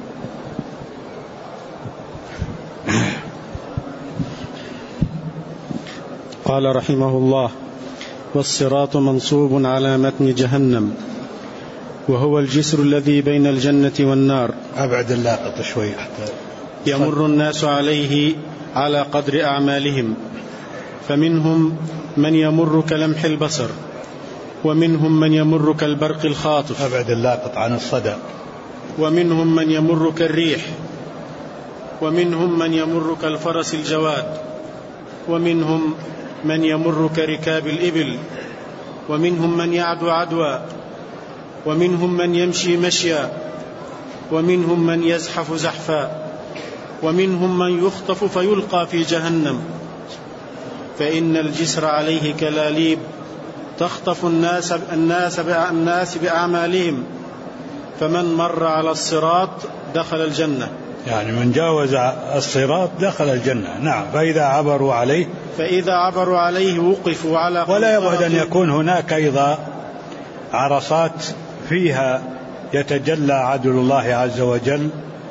قال رحمه الله: والصراط منصوب على متن جهنم، وهو الجسر الذي بين الجنة والنار. أبعد اللاقط شوي حتى. يمر الناس عليه على قدر أعمالهم، فمنهم من يمر كلمح البصر، ومنهم من يمر كالبرق الخاطف. أبعد اللاقط عن الصدى. ومنهم من يمر كالريح، ومنهم من يمر كالفرس الجواد، ومنهم من يمر كركاب الإبل، ومنهم من يعدو عدوى، ومنهم من يمشي مشيا، ومنهم من يزحف زحفا، ومنهم من يخطف فيلقى في جهنم، فإن الجسر عليه كلاليب تخطف الناس بأعمالهم، فمن مر على الصراط دخل الجنة. يعني من جاوز الصراط دخل الجنة. نعم. فإذا عبروا عليه وقفوا على. ولا يبعد أن يكون هناك أيضا عرصات فيها يتجلى عدل الله عز وجل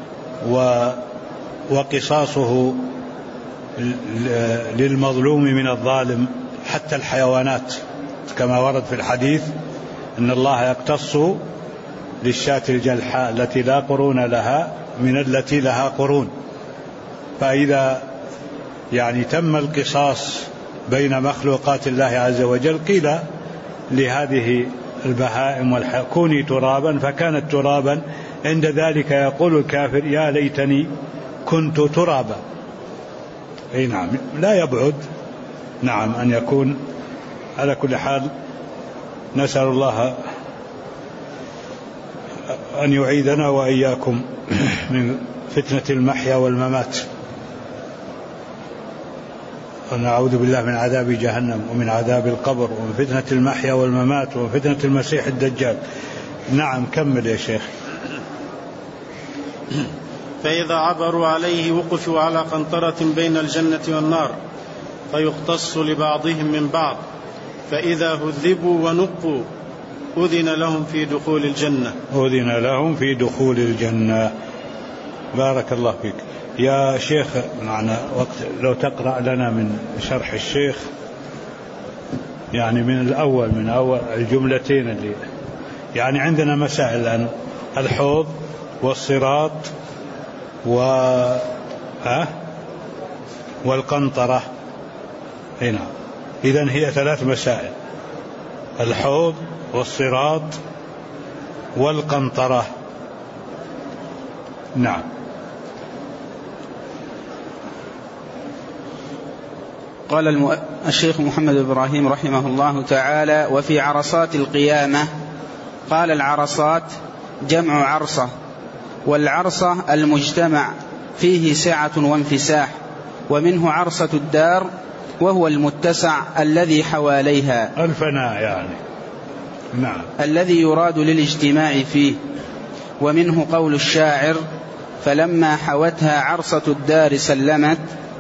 وقصاصه للمظلوم من الظالم، حتى الحيوانات كما ورد في الحديث أن الله يقتص للشاة الجلحاء التي لا قرون لها من التي لها قرون. فإذا يعني تم القصاص بين مخلوقات الله عز وجل، قيل لهذه البهائم كوني ترابا، فكانت ترابا. عند ذلك يقول الكافر: يا ليتني كنت ترابا. أي نعم، لا يبعد نعم أن يكون. على كل حال نسأل الله أن يعيذنا وإياكم من فتنة المحيا والممات، ونعوذ بالله من عذاب جهنم ومن عذاب القبر ومن فتنة المحيا والممات ومن فتنة المسيح الدجال. نعم، كمل يا شيخ. فإذا عبروا عليه وقفوا على قنطرة بين الجنة والنار، فيقتص لبعضهم من بعض، فإذا هذبوا ونقوا أذن لهم في دخول الجنة. أذن لهم في دخول الجنة. بارك الله فيك يا شيخ. معنا وقت، لو تقرأ لنا من شرح الشيخ يعني من أول الجملتين اللي يعني عندنا مسائل الآن: الحوض والصراط والقنطرة. هنا إذن هي 3 مسائل: الحوض والصراط والقنطرة. نعم. قال الشيخ محمد إبراهيم رحمه الله تعالى: وفي عرصات القيامة. قال: العرصات جمع عرصة، والعرصة المجتمع فيه سعة وانفساح، ومنه عرصة الدار وهو المتسع الذي حواليها الفناء يعني نعم الذي يراد للاجتماع فيه. ومنه قول الشاعر: فلما حوتها عرصة الدار سلمت،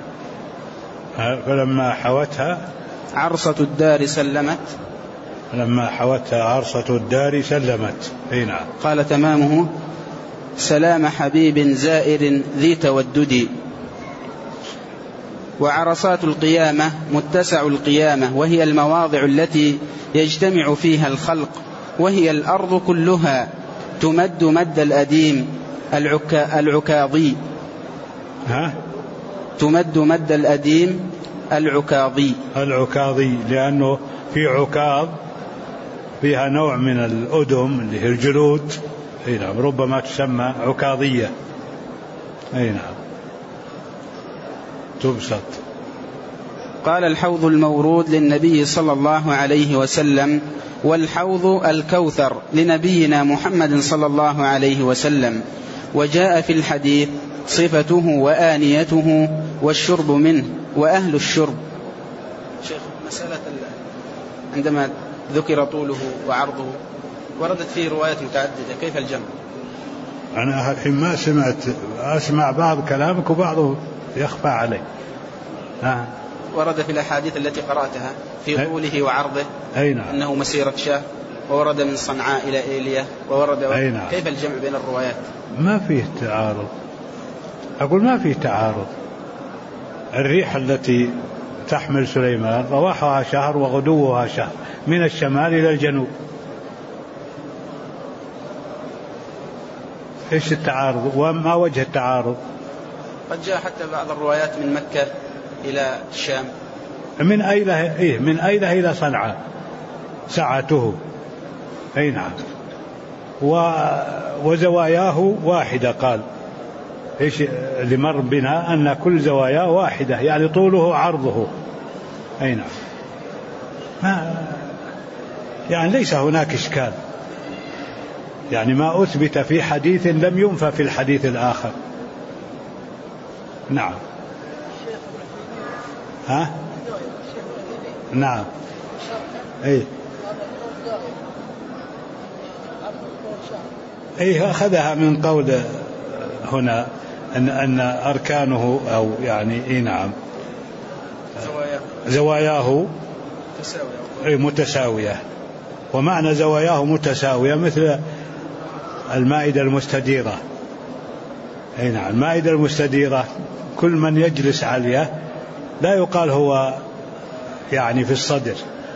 فلما حوتها عرصة الدار سلمت، لما حوتها عرصة الدار سلمت. نعم. قال تمامه: سلام حبيب زائر ذي تودد. وعرصات القيامة متسع القيامة، وهي المواضع التي يجتمع فيها الخلق، وهي الأرض كلها، تمد مد الأديم العكاظي. تمد مد الأديم العكاظي، لأنه في عكاظ فيها نوع من الأدم اللي هي الجلود، نعم، ربما تسمى عكاظية. نعم، تبسط. قال: الحوض المورود للنبي صلى الله عليه وسلم، والحوض الكوثر لنبينا محمد صلى الله عليه وسلم. وجاء في الحديث صفته وآنيته والشرب منه وأهل الشرب. شيخ، مسألة عندما ذكر طوله وعرضه وردت فيه روايات متعددة، كيف الجمع؟ أنا الحين ما أسمع بعض كلامك وبعضه يخفى علي. ورد في الأحاديث التي قرأتها في طوله وعرضه نعم. أنه مسيرة شهر، وورد من صنعاء إلى إيليا، وورد نعم. كيف الجمع بين الروايات؟ ما فيه تعارض، أقول ما فيه تعارض. الريح التي تحمل سليمان رواحها شهر وغدوها شهر، من الشمال إلى الجنوب. إيش التعارض؟ وما وجه التعارض؟ قد جاء حتى بعض الروايات من مكة إلى الشام. من أيلة من أيلة إلى صنعاء ساعته. نعم. وزواياه واحدة. قال إيش اللي مر بنا أن كل زواياه واحدة، يعني طوله عرضه. نعم. يعني ليس هناك إشكال، يعني ما أثبت في حديث لم ينفى في الحديث الآخر. نعم. نعم. أخذها من قول هنا أن أركانه أو يعني نعم زواياه متساوية. ومعنى زواياه متساوية مثل المائدة المستديرة. نعم، المائدة المستديرة كل من يجلس عليها لا يقال هو يعني في الصدر،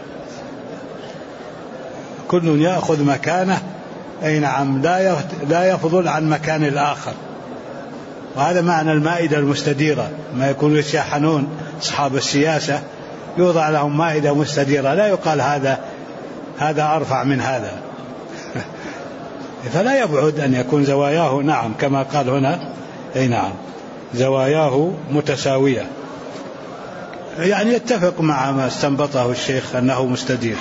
كل يأخذ مكانه. نعم، لا يفضل عن مكان الآخر. وهذا معنى المائدة المستديرة. ما يكون يتشاحنون أصحاب السياسة يوضع لهم مائدة مستديرة، لا يقال هذا أرفع من هذا. فلا يبعد أن يكون زواياه نعم كما قال هنا. نعم، زواياه متساوية، يعني يتفق مع ما استنبطه الشيخ أنه مستدير.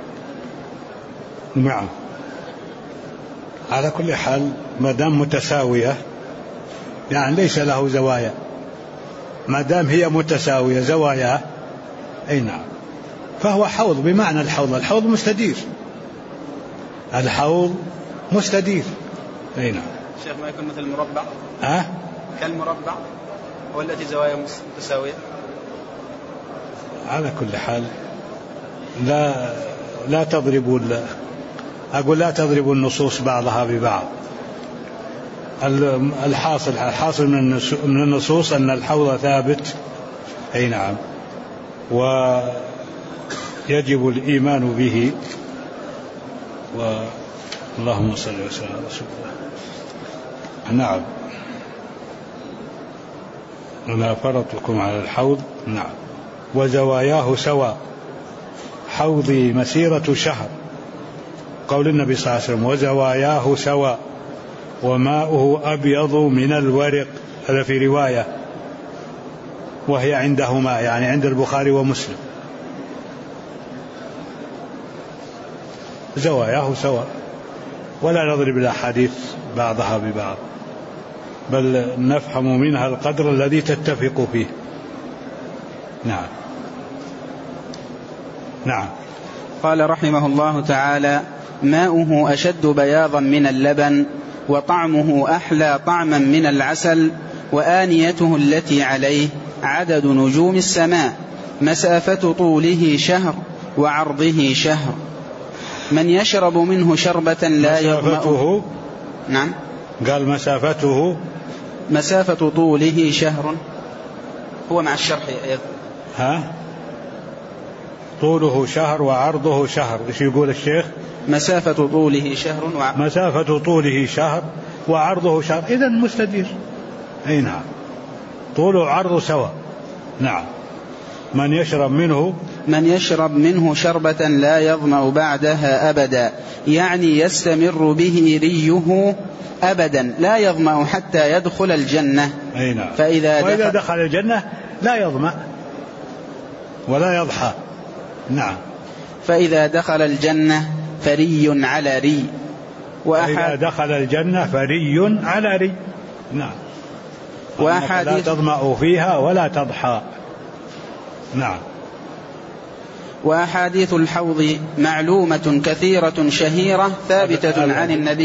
نعم. على كل حال ما دام متساوية يعني ليس له زوايا، ما دام هي متساوية زواياه. نعم، فهو حوض بمعنى الحوض. الحوض مستدير، الحوض مستدير. نعم. شيخ، ما يكون مثل المربع؟ كالمربع والتي زوايا متساوية. على كل حال لا تضربوا النصوص بعضها ببعض. الحاصل من النصوص أن الحوض ثابت. نعم، ويجب الإيمان به. اللهم صل وسلم على رسول الله. نعم، أنا فرطكم على الحوض. نعم. وزواياه سواء، حوضي مسيرة شهر، قول النبي صلى الله عليه وسلم وزواياه سواء وماؤه أبيض من الورق. هذا في رواية وهي عندهما، يعني عند البخاري ومسلم. زواياه سواء، ولا نضرب الأحاديث بعضها ببعض. بل نفهم منها القدر الذي تتفق فيه. نعم. نعم. قال رحمه الله تعالى: ماؤه أشد بياضا من اللبن، وطعمه أحلى طعما من العسل، وآنيته التي عليه عدد نجوم السماء، مسافة طوله شهر وعرضه شهر، من يشرب منه شربة لا يظمأ. نعم، قال مسافة طوله شهر، هو مع الشرح طوله شهر وعرضه شهر. ايش يقول الشيخ؟ مسافة طوله شهر وعرضه شهر. إذن مستدير. أي نعم، طوله وعرضه سواء. نعم. من يشرب منه شربة لا يظمأ بعدها أبدا، يعني يستمر به ريه أبدا لا يظمأ حتى يدخل الجنة. أي نعم. وإذا دخل الجنة لا يظمأ ولا يضحى. نعم. فإذا دخل الجنة فري على ري، وإذا دخل الجنة فري على ري. نعم. لا تظمأ فيها ولا تضحى. نعم. وأحاديث الحوض معلومة كثيرة شهيرة ثابتة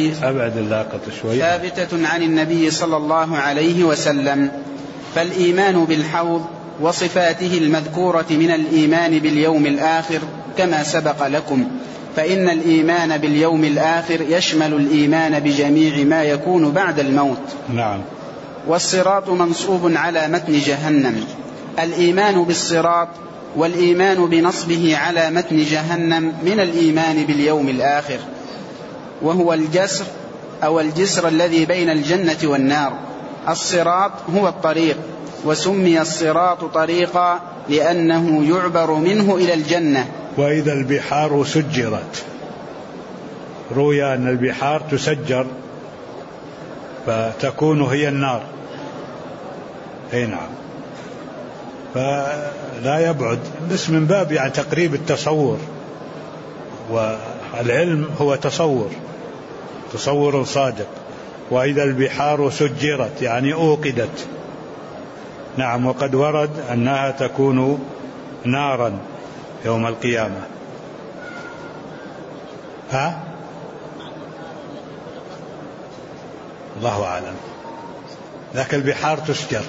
عن النبي صلى الله عليه وسلم. فالإيمان بالحوض وصفاته المذكورة من الإيمان باليوم الآخر كما سبق لكم، فإن الإيمان باليوم الآخر يشمل الإيمان بجميع ما يكون بعد الموت. نعم. والصراط منصوب على متن جهنم. الإيمان بالصراط والإيمان بنصبه على متن جهنم من الإيمان باليوم الآخر، وهو الجسر أو الجسر الذي بين الجنة والنار. الصراط هو الطريق، وسمي الصراط طريقا لأنه يعبر منه إلى الجنة. وإذا البحار سجرت، روي أن البحار تسجر فتكون هي النار. أي نعم. فلا يبعد، بس من باب يعني تقريب التصور، والعلم هو تصور صادق. وإذا البحار سجرت يعني أوقدت. نعم. وقد ورد أنها تكون نارا يوم القيامة. الله أعلم. لكن البحار تسجر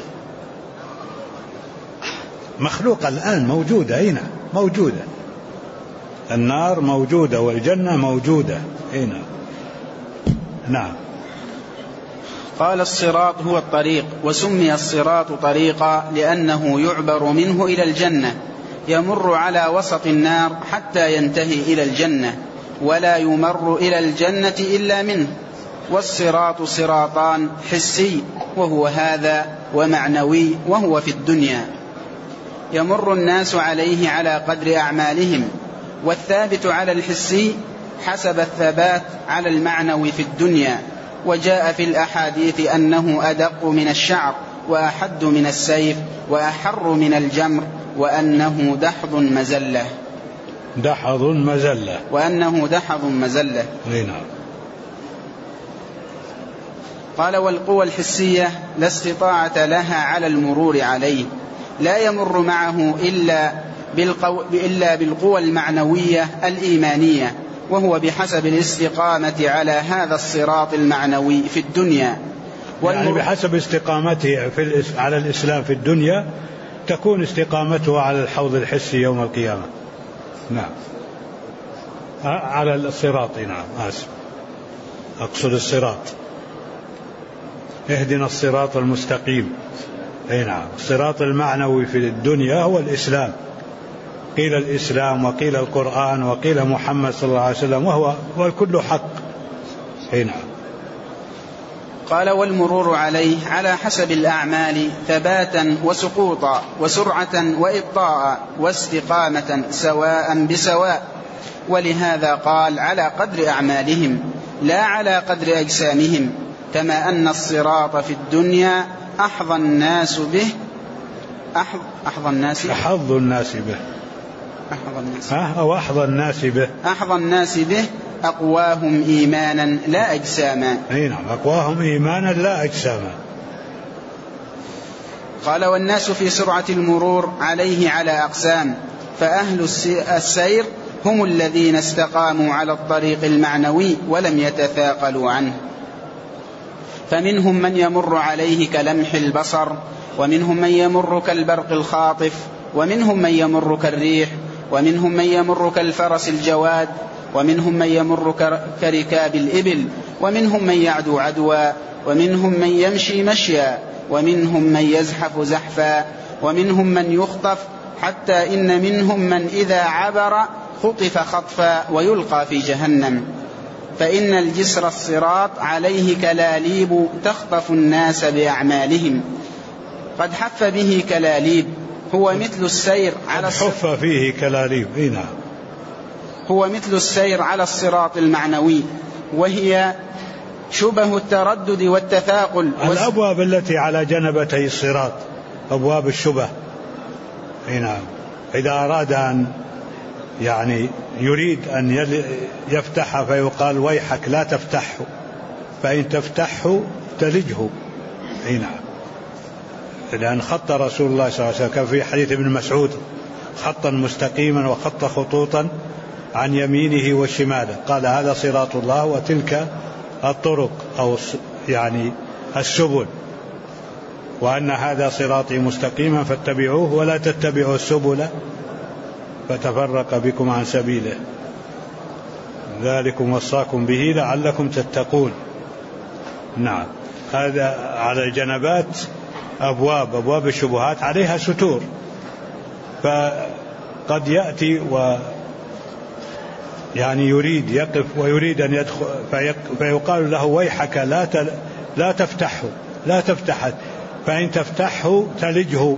مخلوقة الآن موجودة. هنا موجودة، النار موجودة والجنة موجودة. هنا. نعم. قال: الصراط هو الطريق، وسمي الصراط طريقا لأنه يعبر منه إلى الجنة، يمر على وسط النار حتى ينتهي إلى الجنة، ولا يمر إلى الجنة إلا منه. والصراط صراطان: حسي وهو هذا، ومعنوي وهو في الدنيا، يمر الناس عليه على قدر أعمالهم. والثابت على الحسي حسب الثبات على المعنوي في الدنيا. وجاء في الأحاديث أنه أدق من الشعر، وأحد من السيف، وأحر من الجمر، وأنه دحض مزلة. نعم. قال: والقوى الحسية لا استطاعة لها على المرور عليه، لا يمر معه إلا بالقوى المعنوية الإيمانية، وهو بحسب الاستقامة على هذا الصراط المعنوي في الدنيا. يعني بحسب استقامته على الإسلام في الدنيا تكون استقامته على الحوض الحسي يوم القيامة. نعم. على الصراط. نعم. أقصد الصراط. اهدنا الصراط المستقيم. أي نعم. الصراط المعنوي في الدنيا هو الإسلام. قيل الإسلام وقيل القرآن وقيل محمد صلى الله عليه وسلم، وهو الكل حق. أي نعم. قال: والمرور عليه على حسب الأعمال ثباتا وسقوطا، وسرعة وإبطاء، واستقامة سواء بسواء. ولهذا قال: على قدر أعمالهم لا على قدر أجسامهم. كما أن الصراط في الدنيا أحظى الناس به أقواهم إيمانا لا أجساما. أي نعم. أقواهم إيمانا لا أجساما. قال: والناس في سرعة المرور عليه على أقسام، فأهل السير هم الذين استقاموا على الطريق المعنوي ولم يتثاقلوا عنه، فمنهم من يمر عليه كلمح البصر، ومنهم من يمر كالبرق الخاطف، ومنهم من يمر كالريح، ومنهم من يمر كالفرس الجواد، ومنهم من يمر كركاب الإبل، ومنهم من يعدو عدوا، ومنهم من يمشي مشيا، ومنهم من يزحف زحفا، ومنهم من يخطف، حتى إن منهم من إذا عبر خطف خطفا ويلقى في جهنم. فإن الجسر الصراط عليه كلاليب تخطف الناس بأعمالهم. قد حف به كلاليب، هو مثل السير على حف فيه كلاليب. نعم. هو مثل السير على الصراط المعنوي، وهي شبه التردد والتثاقل. الأبواب التي على جنبتي الصراط أبواب الشبه. نعم. إذا أراد أن يريد أن يفتحها فيقال: ويحك لا تفتحه، فإن تفتحه تلجه. نعم. لأن خط رسول الله صلى الله عليه وسلم في حديث ابن مسعود خطا مستقيما وخط خطوطا عن يمينه وشماله، قال: هذا صراط الله وتلك الطرق أو السبل، وأن هذا صراطي مستقيما فاتبعوه ولا تتبعوا السبل فتفرق بكم عن سبيله، ذلكم وصاكم به لعلكم تتقون. نعم. هذا على الجنبات أبواب الشبهات عليها ستور، فقد يأتي يريد يقف ويريد أن يدخل فيقال له: ويحك لا تفتحه، لا تفتحه، فإن تفتحه تلجه.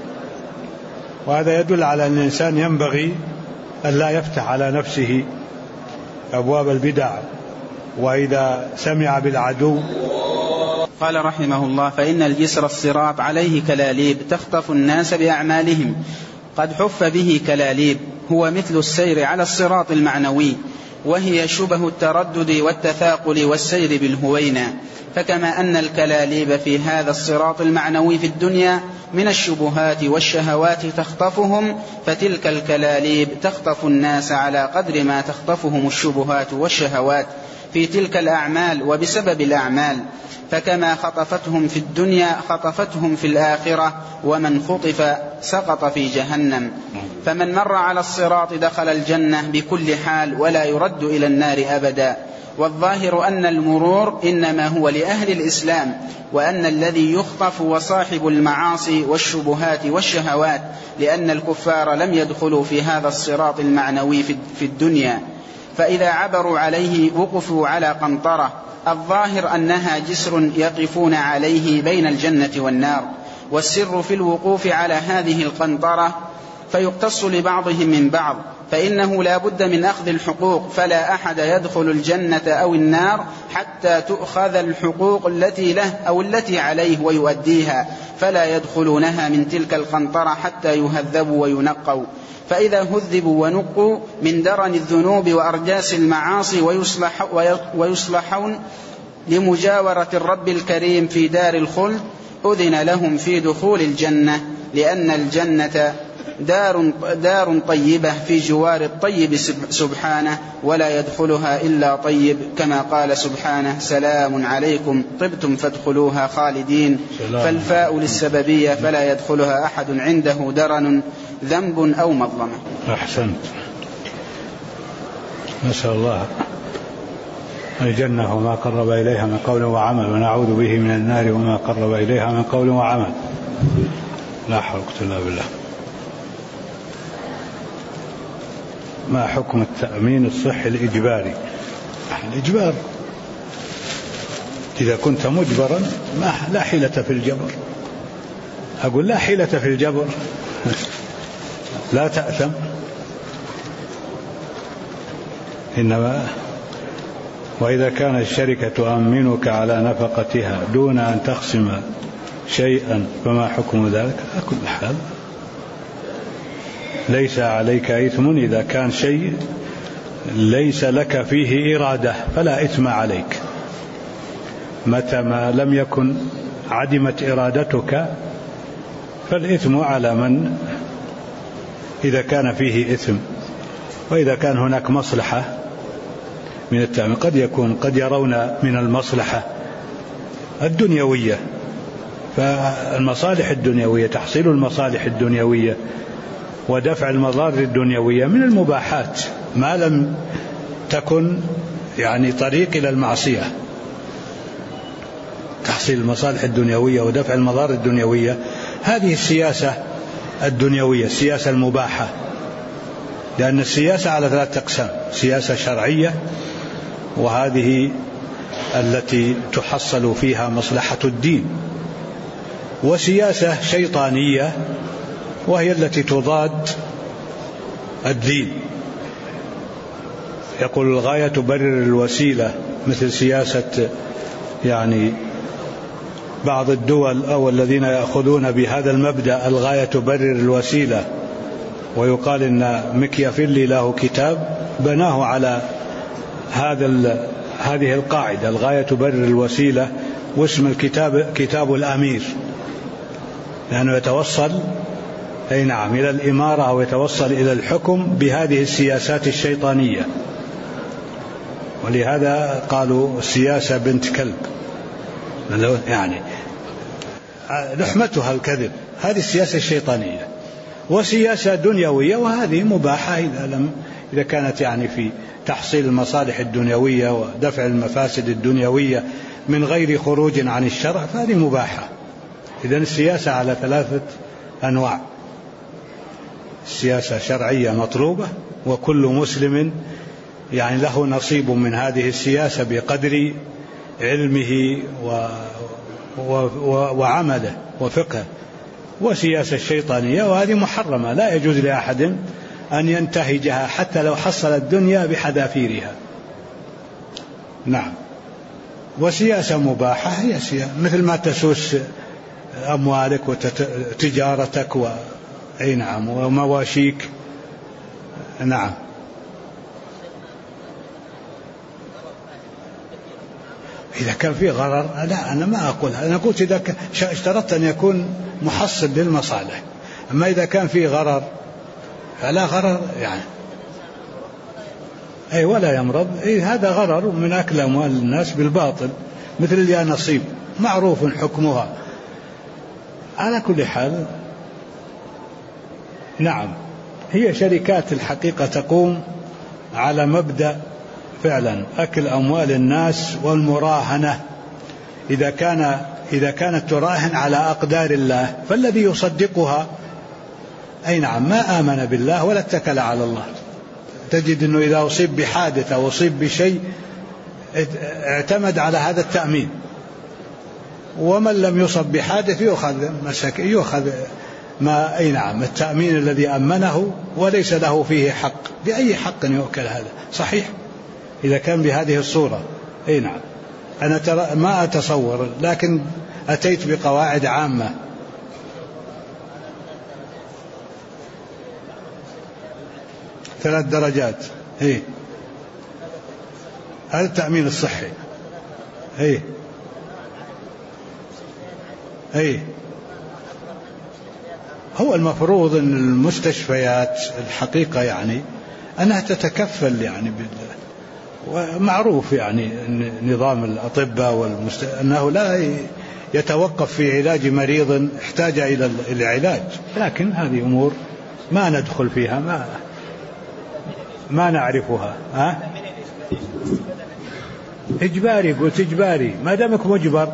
وهذا يدل على أن الإنسان ينبغي أن لا يفتح على نفسه أبواب البدع، وإذا سمع بالعدو. قال رحمه الله: فإن الجسر الصراط عليه كلاليب تخطف الناس بأعمالهم. قد حف به كلاليب، هو مثل السير على الصراط المعنوي، وهي شبه التردد والتثاقل والسير بالهوينة. فكما أن الكلاليب في هذا الصراط المعنوي في الدنيا من الشبهات والشهوات تخطفهم، فتلك الكلاليب تخطف الناس على قدر ما تخطفهم الشبهات والشهوات في تلك الأعمال وبسبب الأعمال. فكما خطفتهم في الدنيا خطفتهم في الآخرة، ومن خطف سقط في جهنم. فمن مر على الصراط دخل الجنة بكل حال ولا يرد إلى النار أبدا. والظاهر أن المرور إنما هو لأهل الإسلام، وأن الذي يخطف وصاحب المعاصي والشبهات والشهوات، لأن الكفار لم يدخلوا في هذا الصراط المعنوي في الدنيا، فإذا عبروا عليه وقفوا على قنطرة. الظاهر أنها جسر يقفون عليه بين الجنة والنار، والسر في الوقوف على هذه القنطرة فيقتص لبعضهم من بعض، فإنه لا بد من أخذ الحقوق، فلا أحد يدخل الجنة أو النار حتى تؤخذ الحقوق التي له أو التي عليه ويؤديها، فلا يدخلونها من تلك القنطرة حتى يهذبوا وينقوا. فإذا هذبوا ونقوا من درن الذنوب وأرجاس المعاصي ويصلحون لمجاورة الرب الكريم في دار الخلد، أذن لهم في دخول الجنة، لأن الجنة دار طيبة في جوار الطيب سبحانه، ولا يدخلها إلا طيب، كما قال سبحانه: سلام عليكم طبتم فادخلوها خالدين. فالفاء للسببية، فلا يدخلها أحد عنده درن ذنب أو مظلمة. أحسنت. نسأل الله الجنة وما قرب إليها من قول وعمل، ونعوذ به من النار وما قرب إليها من قول وعمل. لا حول ولا قوة إلا بالله. ما حكم التأمين الصحي الإجباري؟ الإجبار إذا كنت مجبرا لا حيلة في الجبر. أقول لا حيلة في الجبر، لا تأثم، إنما وإذا كانت الشركة تؤمنك على نفقتها دون أن تقسم شيئا فما حكم ذلك؟ على كل حال ليس عليك إثم إذا كان شيء ليس لك فيه إرادة، فلا إثم عليك. متى ما لم يكن عدمت إرادتك فالإثم على من إذا كان فيه إثم، وإذا كان هناك مصلحة من التأمين. قد يرون من المصلحة الدنيوية، فالمصالح الدنيوية، تحصيل المصالح الدنيوية ودفع المضار الدنيوية من المباحات ما لم تكن يعني طريق إلى المعصية. تحصيل المصالح الدنيوية ودفع المضار الدنيوية هذه السياسة الدنيوية، السياسة المباحة، لأن السياسة على 3 أقسام: سياسة شرعية، وهذه التي تحصل فيها مصلحة الدين، وسياسة شيطانية وهي التي تضاد الدين. يقول الغاية تبرر الوسيلة، مثل سياسة يعني بعض الدول أو الذين يأخذون بهذا المبدأ الغاية تبرر الوسيلة، ويقال إن ميكيافيلي له كتاب بناه على هذه القاعدة: الغاية تبرر الوسيلة، واسم الكتاب كتاب الأمير، لأنه يتوصل إلى الإمارة أو يتوصل إلى الحكم بهذه السياسات الشيطانية، ولهذا قالوا السياسة بنت كلب، يعني لحمتها الكذب. هذه السياسة الشيطانية. وسياسة دنيوية، وهذه مباحة إذا كانت يعني في تحصيل المصالح الدنيوية ودفع المفاسد الدنيوية من غير خروج عن الشرع، فهذه مباحة. إذن السياسة على 3 أنواع: السياسة شرعية مطلوبة، وكل مسلم يعني له نصيب من هذه السياسة بقدر علمه وعمله وفقهه. وسياسة الشيطانية، وهذه محرمة، لا يجوز لأحد أن ينتهجها حتى لو حصل الدنيا بحذافيرها. نعم. وسياسة مباحة هي سياسة مثل ما تسوس أموالك وتجارتك ومواشيك. نعم. إذا كان فيه غرر، لا، أنا ما أقول، أنا قلت إذا اشترطت أن يكون محصل للمصالح. أما إذا كان فيه غرر فلا غرر يعني. أي ولا يمرض. هذا غرر من أكل أموال الناس بالباطل، مثل اليانصيب معروف حكمها. على كل حال، نعم، هي شركات الحقيقة تقوم على مبدأ فعلا أكل أموال الناس والمراهنة. إذا كانت تراهن على أقدار الله، فالذي يصدقها نعم ما آمن بالله ولا اتكل على الله. تجد أنه إذا أصيب بحادث أو أصيب بشيء اعتمد على هذا التأمين، ومن لم يصب بحادث يؤخذ ما نعم التأمين الذي أمنه وليس له فيه حق. بأي حق يؤكل هذا؟ صحيح إذا كان بهذه الصورة. نعم. أنا ما أتصور، لكن أتيت بقواعد عامة. ثلاث درجات. هذا التأمين الصحي. هو المفروض أن المستشفيات الحقيقة يعني أنها تتكفل يعني ومعروف يعني نظام الأطباء أنه لا يتوقف في علاج مريض احتاج إلى العلاج، لكن هذه أمور ما ندخل فيها، ما نعرفها. إجباري، قلت إجباري، ما دامك مجبر.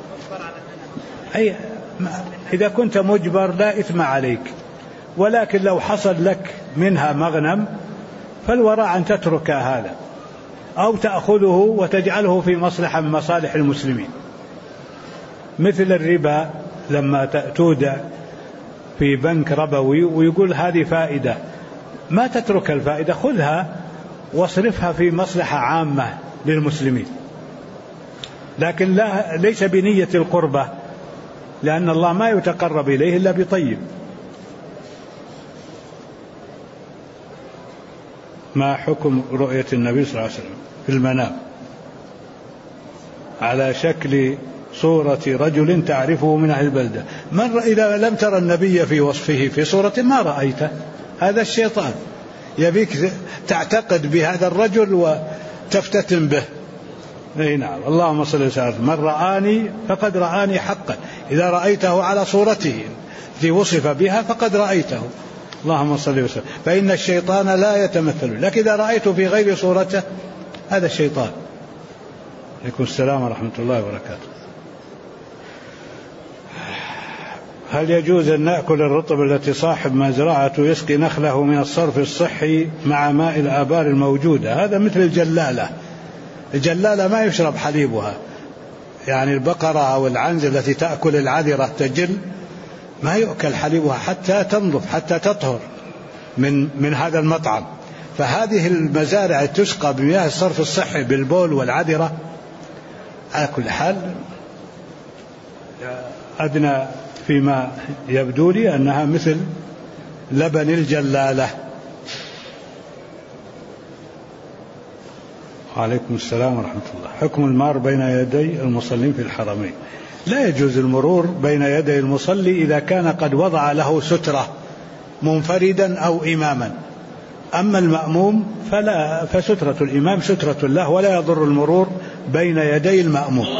إذا كنت مجبر لا إثم عليك، ولكن لو حصل لك منها مغنم فالوراء أن تترك هذا أو تأخذه وتجعله في مصلحة من مصالح المسلمين، مثل الربا لما تودع في بنك ربوي ويقول هذه فائدة، ما تترك الفائدة، خذها واصرفها في مصلحة عامة للمسلمين، لكن ليس بنية القربة، لأن الله ما يتقرب إليه إلا بطيب. ما حكم رؤية النبي صلى الله عليه وسلم في المنام على شكل صورة رجل تعرفه من أهل البلدة. إذا لم ترى النبي في وصفه في صورة ما رأيته، هذا الشيطان يبيك تعتقد بهذا الرجل وتفتتن به. اي نعم. اللهم صل وسلم. من رآني فقد رآني حقا، إذا رأيته على صورته التي وصف بها فقد رأيته. اللهم صل وسلم. فإن الشيطان لا يتمثل لك، إذا رأيته في غير صورته هذا الشيطان. عليكم السلام ورحمة الله وبركاته. هل يجوز أن نأكل الرطب التي صاحب مزرعته يسقي نخله من الصرف الصحي مع ماء الآبار الموجودة؟ هذا مثل الجلالة. الجلالة ما يشرب حليبها، يعني البقرة أو العنز التي تأكل العذرة تجل ما يؤكل حليبها حتى تنظف، حتى تطهر من هذا المطعم. فهذه المزارع تسقى بمياه الصرف الصحي بالبول والعذرة. على كل حال أدنى فيما يبدو لي أنها مثل لبن الجلالة. عليكم السلام ورحمة الله. حكم المار بين يدي المصلين في الحرمين. لا يجوز المرور بين يدي المصلي إذا كان قد وضع له سترة منفردا أو إماما. أما المأموم فسترة الإمام سترة له، ولا يضر المرور بين يدي المأموم.